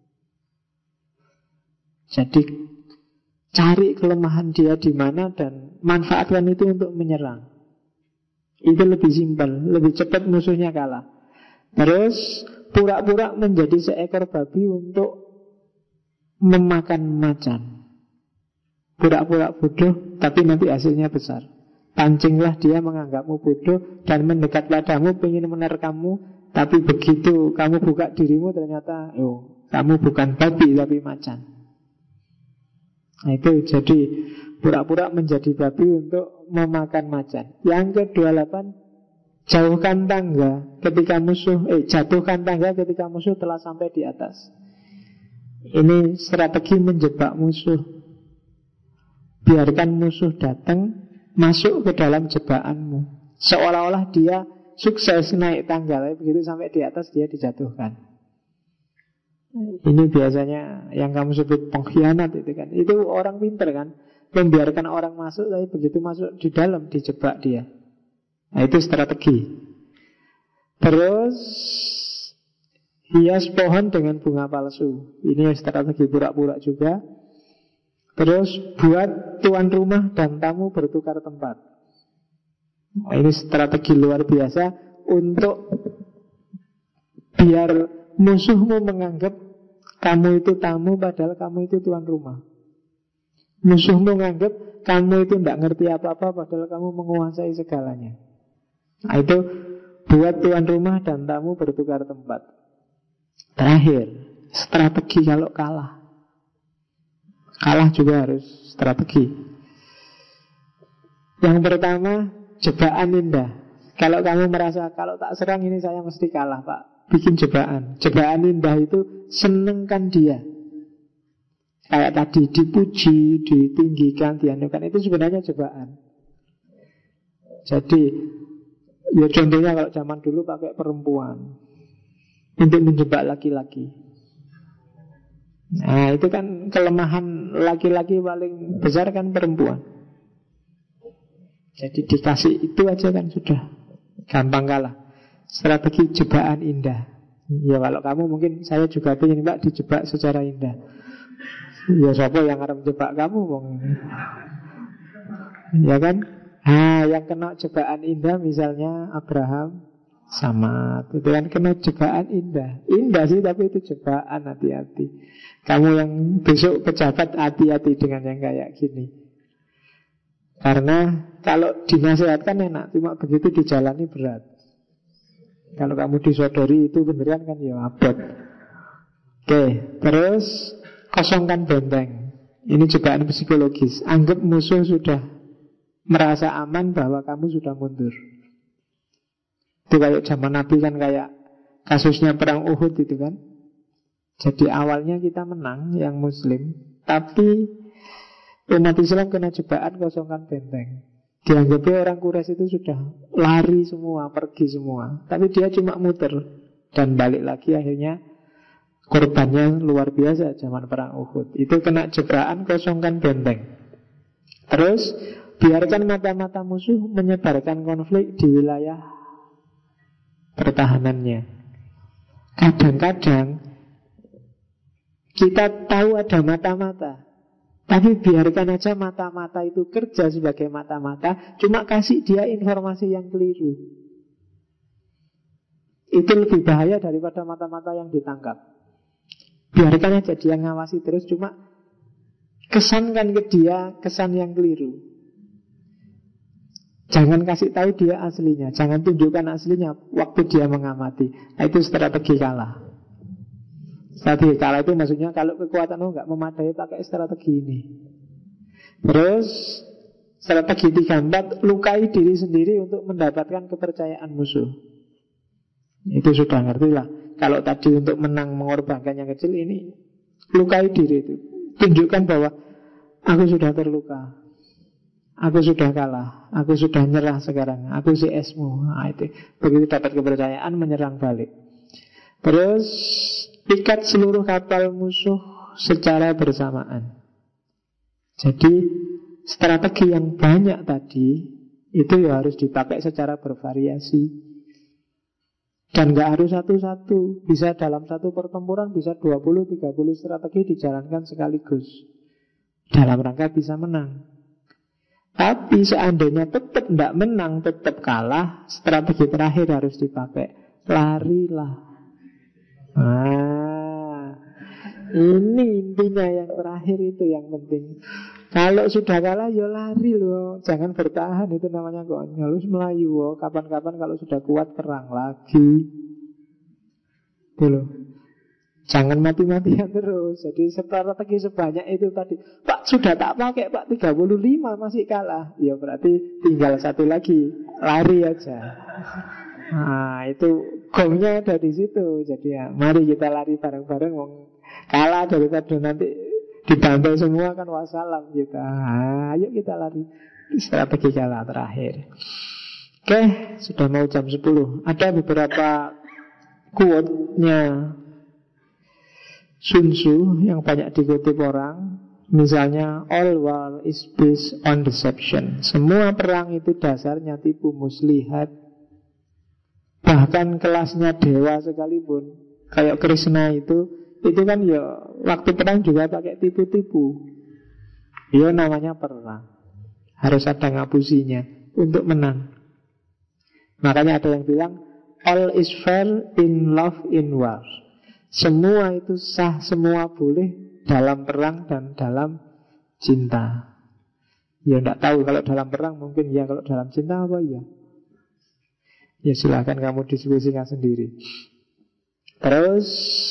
Jadi cari kelemahan dia di mana dan manfaatkan itu untuk menyerang. Itu lebih simpel, lebih cepat musuhnya kalah. Terus pura-pura menjadi seekor babi untuk memakan macan. Pura-pura bodoh, tapi nanti hasilnya besar. Pancinglah dia menganggapmu bodoh dan mendekat padamu, ingin menerkammu. Tapi begitu kamu buka dirimu, ternyata kamu bukan babi tapi macan. Nah itu jadi pura-pura menjadi babi untuk memakan macan. Yang ke-28, jauhkan tangga ketika musuh jatuhkan tangga ketika musuh telah sampai di atas. Ini strategi menjebak musuh. Biarkan musuh datang, masuk ke dalam jebakanmu, seolah-olah dia sukses naik tangga, tapi begitu sampai di atas dia dijatuhkan. Ini biasanya yang kamu sebut pengkhianat itu kan. Itu orang pinter kan, membiarkan orang masuk, tapi begitu masuk di dalam dijebak dia. Nah itu strategi. Terus hias pohon dengan bunga palsu. Ini strategi pura-pura juga. Terus buat tuan rumah dan tamu bertukar tempat. Nah, ini strategi luar biasa untuk biar musuhmu menganggap kamu itu tamu padahal kamu itu tuan rumah. Musuhmu menganggap kamu itu tidak ngerti apa-apa padahal kamu menguasai segalanya. Nah, itu buat tuan rumah dan tamu bertukar tempat. Terakhir, strategi kalau kalah. Kalah juga harus strategi. Yang pertama, jebakan indah. Kalau kamu merasa kalau tak serang ini saya mesti kalah, Pak, bikin jebakan. Jebakan indah itu senengkan dia. Kayak tadi dipuji, ditinggikan, dianukan, itu sebenarnya jebakan. Jadi ya contohnya kalau zaman dulu pakai perempuan untuk menjebak laki-laki. Nah itu kan kelemahan laki-laki paling besar kan perempuan. Jadi dikasih itu aja kan sudah gampang kalah. Strategi jebakan indah. Ya kalau kamu mungkin saya juga ingin Mbak dijebak secara indah. Ya siapa yang akan menjebak kamu bang? Ya kan? Yang kena jebakan indah misalnya Abraham sama. Itu kan kena jebakan indah. Indah sih tapi itu jebakan, hati-hati. Kamu yang besok pejabat hati-hati dengan yang kayak gini. Karena kalau dinasihatkan enak, cuma begitu dijalani berat. Kalau kamu disodori itu beneran kan ya abot. Oke, terus kosongkan benteng. Ini jebakan psikologis. Anggap musuh sudah merasa aman bahwa kamu sudah mundur. Itu kayak zaman Nabi kan, kayak kasusnya perang Uhud itu kan. Jadi awalnya kita menang yang muslim, tapi umat Islam kena jebakan kosongkan benteng. Dianggapnya orang Quraisy itu sudah lari semua, pergi semua, tapi dia cuma muter dan balik lagi. Akhirnya korbannya luar biasa zaman perang Uhud. Itu kena jebakan kosongkan benteng. Terus biarkan mata-mata musuh menyebarkan konflik di wilayah pertahanannya. Kadang-kadang kita tahu ada mata-mata, tapi biarkan aja mata-mata itu kerja sebagai mata-mata, cuma kasih dia informasi yang keliru. Itu lebih bahaya daripada mata-mata yang ditangkap. Biarkan aja dia ngawasi terus, cuma kesankan ke dia kesan yang keliru. Jangan kasih tahu dia aslinya, jangan tunjukkan aslinya waktu dia mengamati. Nah, itu strategi kalah. Strategi kalah itu maksudnya kalau kekuatanmu nggak memadai, pakai strategi ini. Terus strategi 3-4, lukai diri sendiri untuk mendapatkan kepercayaan musuh. Itu sudah ngerti lah. Kalau tadi untuk menang mengorbankan yang kecil, ini lukai diri itu. Tunjukkan bahwa aku sudah terluka, aku sudah kalah, aku sudah nyerah sekarang, aku si esmu. Nah, itu. Begitu dapat kepercayaan, menyerang balik. Terus ikat seluruh kapal musuh secara bersamaan. Jadi strategi yang banyak tadi itu ya harus dipakai secara bervariasi. Dan gak harus satu-satu. Bisa dalam satu pertempuran, bisa 20-30 strategi dijalankan sekaligus, dalam rangka bisa menang. Tapi seandainya tetap tidak menang, tetap kalah, strategi terakhir harus dipakai. Larilah. Nah, ini intinya yang terakhir itu yang penting. Kalau sudah kalah ya lari loh, jangan bertahan, itu namanya konyol. Harus melayu loh. Kapan-kapan kalau sudah kuat perang lagi. Itu loh. Jangan mati-matian terus. Jadi strategi sebanyak itu tadi, Pak sudah tak pakai Pak, 35 masih kalah. Ya berarti tinggal satu lagi, lari aja. Nah itu gongnya ada di situ. Jadi ya mari kita lari bareng-bareng. Kalah daripada nanti dibantai semua kan wassalam kita. Ayo kita lari. Strategi kalah terakhir. Oke, sudah mau jam 10. Ada beberapa quote-nya Sun Tzu yang banyak dikutip orang. Misalnya, all war is based on deception. Semua perang itu dasarnya tipu muslihat. Bahkan kelasnya dewa sekalipun, kayak Krishna itu kan ya waktu perang juga pakai tipu-tipu. Ya namanya perang, harus ada ngapusinya untuk menang. Makanya ada yang bilang all is fair in love in war. Semua itu sah, semua boleh dalam perang dan dalam cinta. Ya tidak tahu kalau dalam perang mungkin ya, kalau dalam cinta apa ya? Ya silahkan kamu diskusikan sendiri. Terus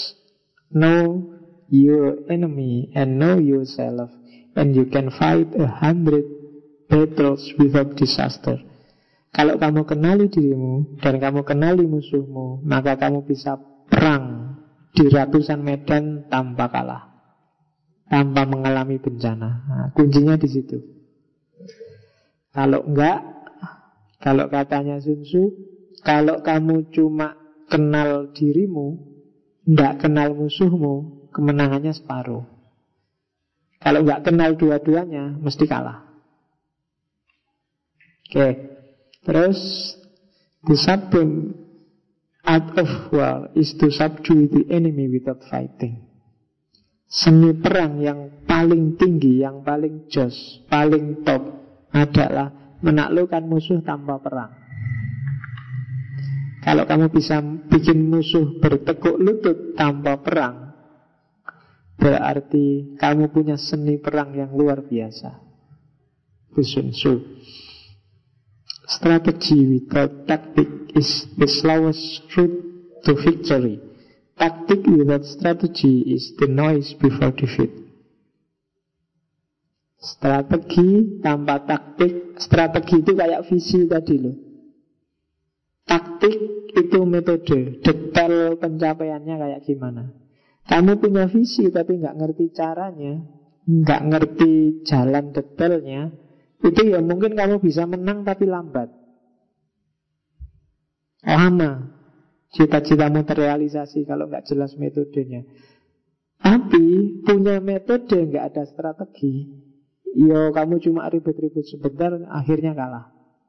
know your enemy and know yourself, and you can fight 100 battles without disaster. Kalau kamu kenali dirimu dan kamu kenali musuhmu, maka kamu bisa perang di ratusan medan tanpa kalah, tanpa mengalami bencana. Nah, kuncinya di situ. Kalau enggak, kalau katanya Sun Tzu, kalau kamu cuma kenal dirimu, tidak kenal musuhmu, kemenangannya separuh. Kalau nggak kenal dua-duanya, mesti kalah. Oke. Terus the supreme art of war is to subdue the enemy without fighting. Seni perang yang paling tinggi, yang paling jos, paling top adalah menaklukkan musuh tanpa perang. Kalau kamu bisa bikin musuh bertekuk lutut tanpa perang, berarti kamu punya seni perang yang luar biasa. to Sun Tzu. Strategy without tactic is the slowest route to victory. Tactic without strategy is the noise before defeat. Strategi tanpa taktik. Strategi itu kayak visi tadi loh. Taktik itu metode. Detail pencapaiannya kayak gimana. Kamu punya visi tapi nggak ngerti caranya, nggak ngerti jalan detailnya, itu ya mungkin kamu bisa menang tapi lambat. Lama cita-citamu terrealisasi kalau nggak jelas metodenya. Tapi punya metode nggak ada strategi, yo kamu cuma ribut-ribut sebentar, akhirnya kalah.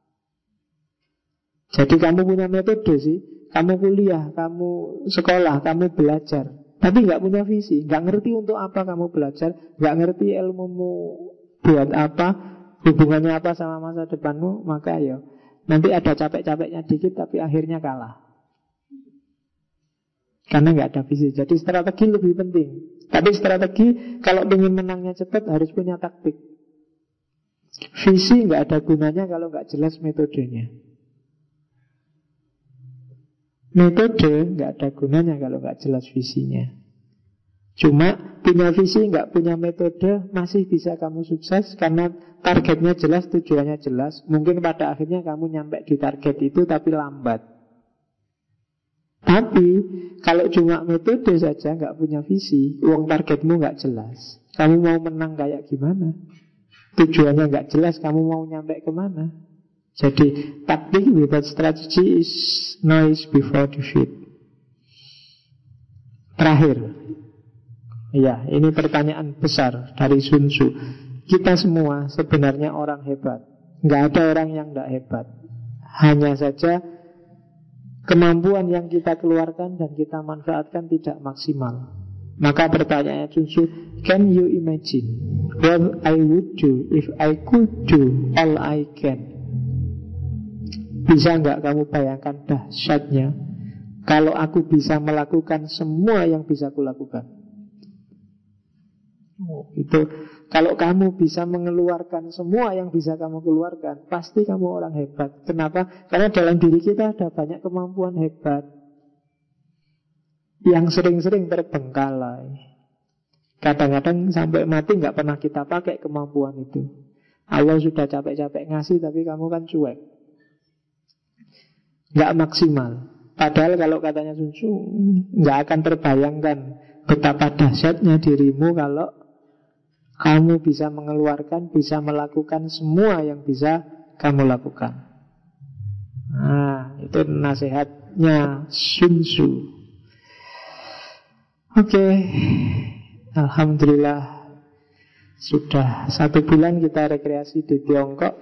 Jadi kamu punya metode sih, kamu kuliah, kamu sekolah, kamu belajar, tapi nggak punya visi, nggak ngerti untuk apa kamu belajar, nggak ngerti ilmumu buat apa, hubungannya apa sama masa depanmu, maka ya nanti ada capek-capeknya dikit tapi akhirnya kalah. Karena nggak ada visi. Jadi strategi lebih penting. Tapi strategi kalau ingin menangnya cepat harus punya taktik. Visi nggak ada gunanya kalau nggak jelas metodenya. Metode nggak ada gunanya kalau nggak jelas visinya. Cuma punya visi nggak punya metode masih bisa kamu sukses karena targetnya jelas, tujuannya jelas. Mungkin pada akhirnya kamu nyampe di target itu tapi lambat. Tapi kalau cuma metode saja nggak punya visi, uang targetmu nggak jelas. Kamu mau menang kayak gimana? Tujuannya nggak jelas, kamu mau nyampe kemana? Jadi taktik without strategy is noise before defeat. Terakhir, ya, ini pertanyaan besar dari Sun Tzu. Kita semua sebenarnya orang hebat. Nggak ada orang yang nggak hebat. Hanya saja kemampuan yang kita keluarkan dan kita manfaatkan tidak maksimal. Maka pertanyaannya Sun Tzu, can you imagine what I would do if I could do all I can? Bisa nggak kamu bayangkan dahsyatnya kalau aku bisa melakukan semua yang bisa kulakukan? Itu kalau kamu bisa mengeluarkan semua yang bisa kamu keluarkan, pasti kamu orang hebat. Kenapa? Karena dalam diri kita ada banyak kemampuan hebat yang sering-sering terbengkalai. Kadang-kadang sampai mati nggak pernah kita pakai kemampuan itu. Allah sudah capek-capek ngasih tapi kamu kan cuek, nggak maksimal. Padahal kalau katanya Sun Tzu, nggak akan terbayangkan betapa dahsyatnya dirimu kalau kamu bisa mengeluarkan, bisa melakukan semua yang bisa kamu lakukan. Nah, itu nasihatnya Sun Tzu. Oke, alhamdulillah sudah 1 bulan kita rekreasi di Tiongkok.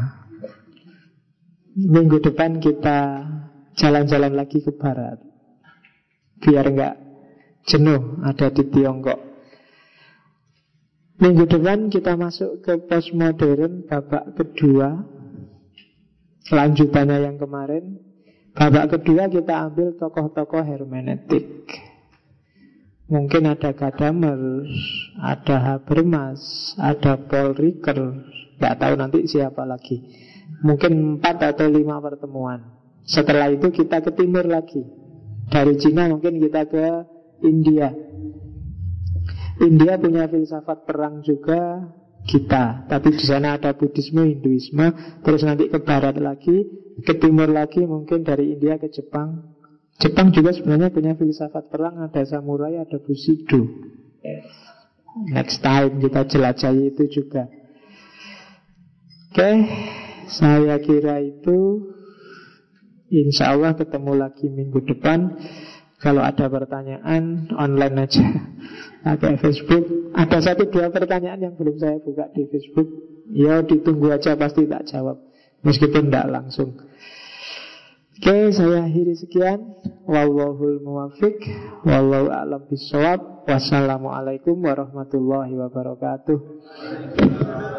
Minggu depan kita jalan-jalan lagi ke barat, biar nggak jenuh ada di Tiongkok. Minggu depan kita masuk ke postmodern babak kedua, lanjutannya yang kemarin. Babak kedua kita ambil tokoh-tokoh hermeneutik. Mungkin ada Gadamer, ada Habermas, ada Paul Ricoeur, nggak tahu nanti siapa lagi. Mungkin 4 atau 5 pertemuan. Setelah itu kita ke timur lagi. Dari Cina mungkin kita ke India. India punya filsafat perang juga kita, tapi di sana ada Buddhisme, Hinduisme. Terus nanti ke barat lagi, ke timur lagi, mungkin dari India ke Jepang. Jepang juga sebenarnya punya filsafat perang, ada samurai, ada bushido. Next time kita jelajahi itu juga. Oke, saya kira itu. Insya Allah ketemu lagi minggu depan. Kalau ada pertanyaan online aja pakai Facebook. Ada 1-2 pertanyaan yang belum saya buka di Facebook. Ya ditunggu aja, pasti tak jawab meskipun tidak langsung. Oke, saya akhiri sekian. Wallahul muwaffiq, wallahu a'lam bishawab. Wassalamualaikum warahmatullahi wabarakatuh.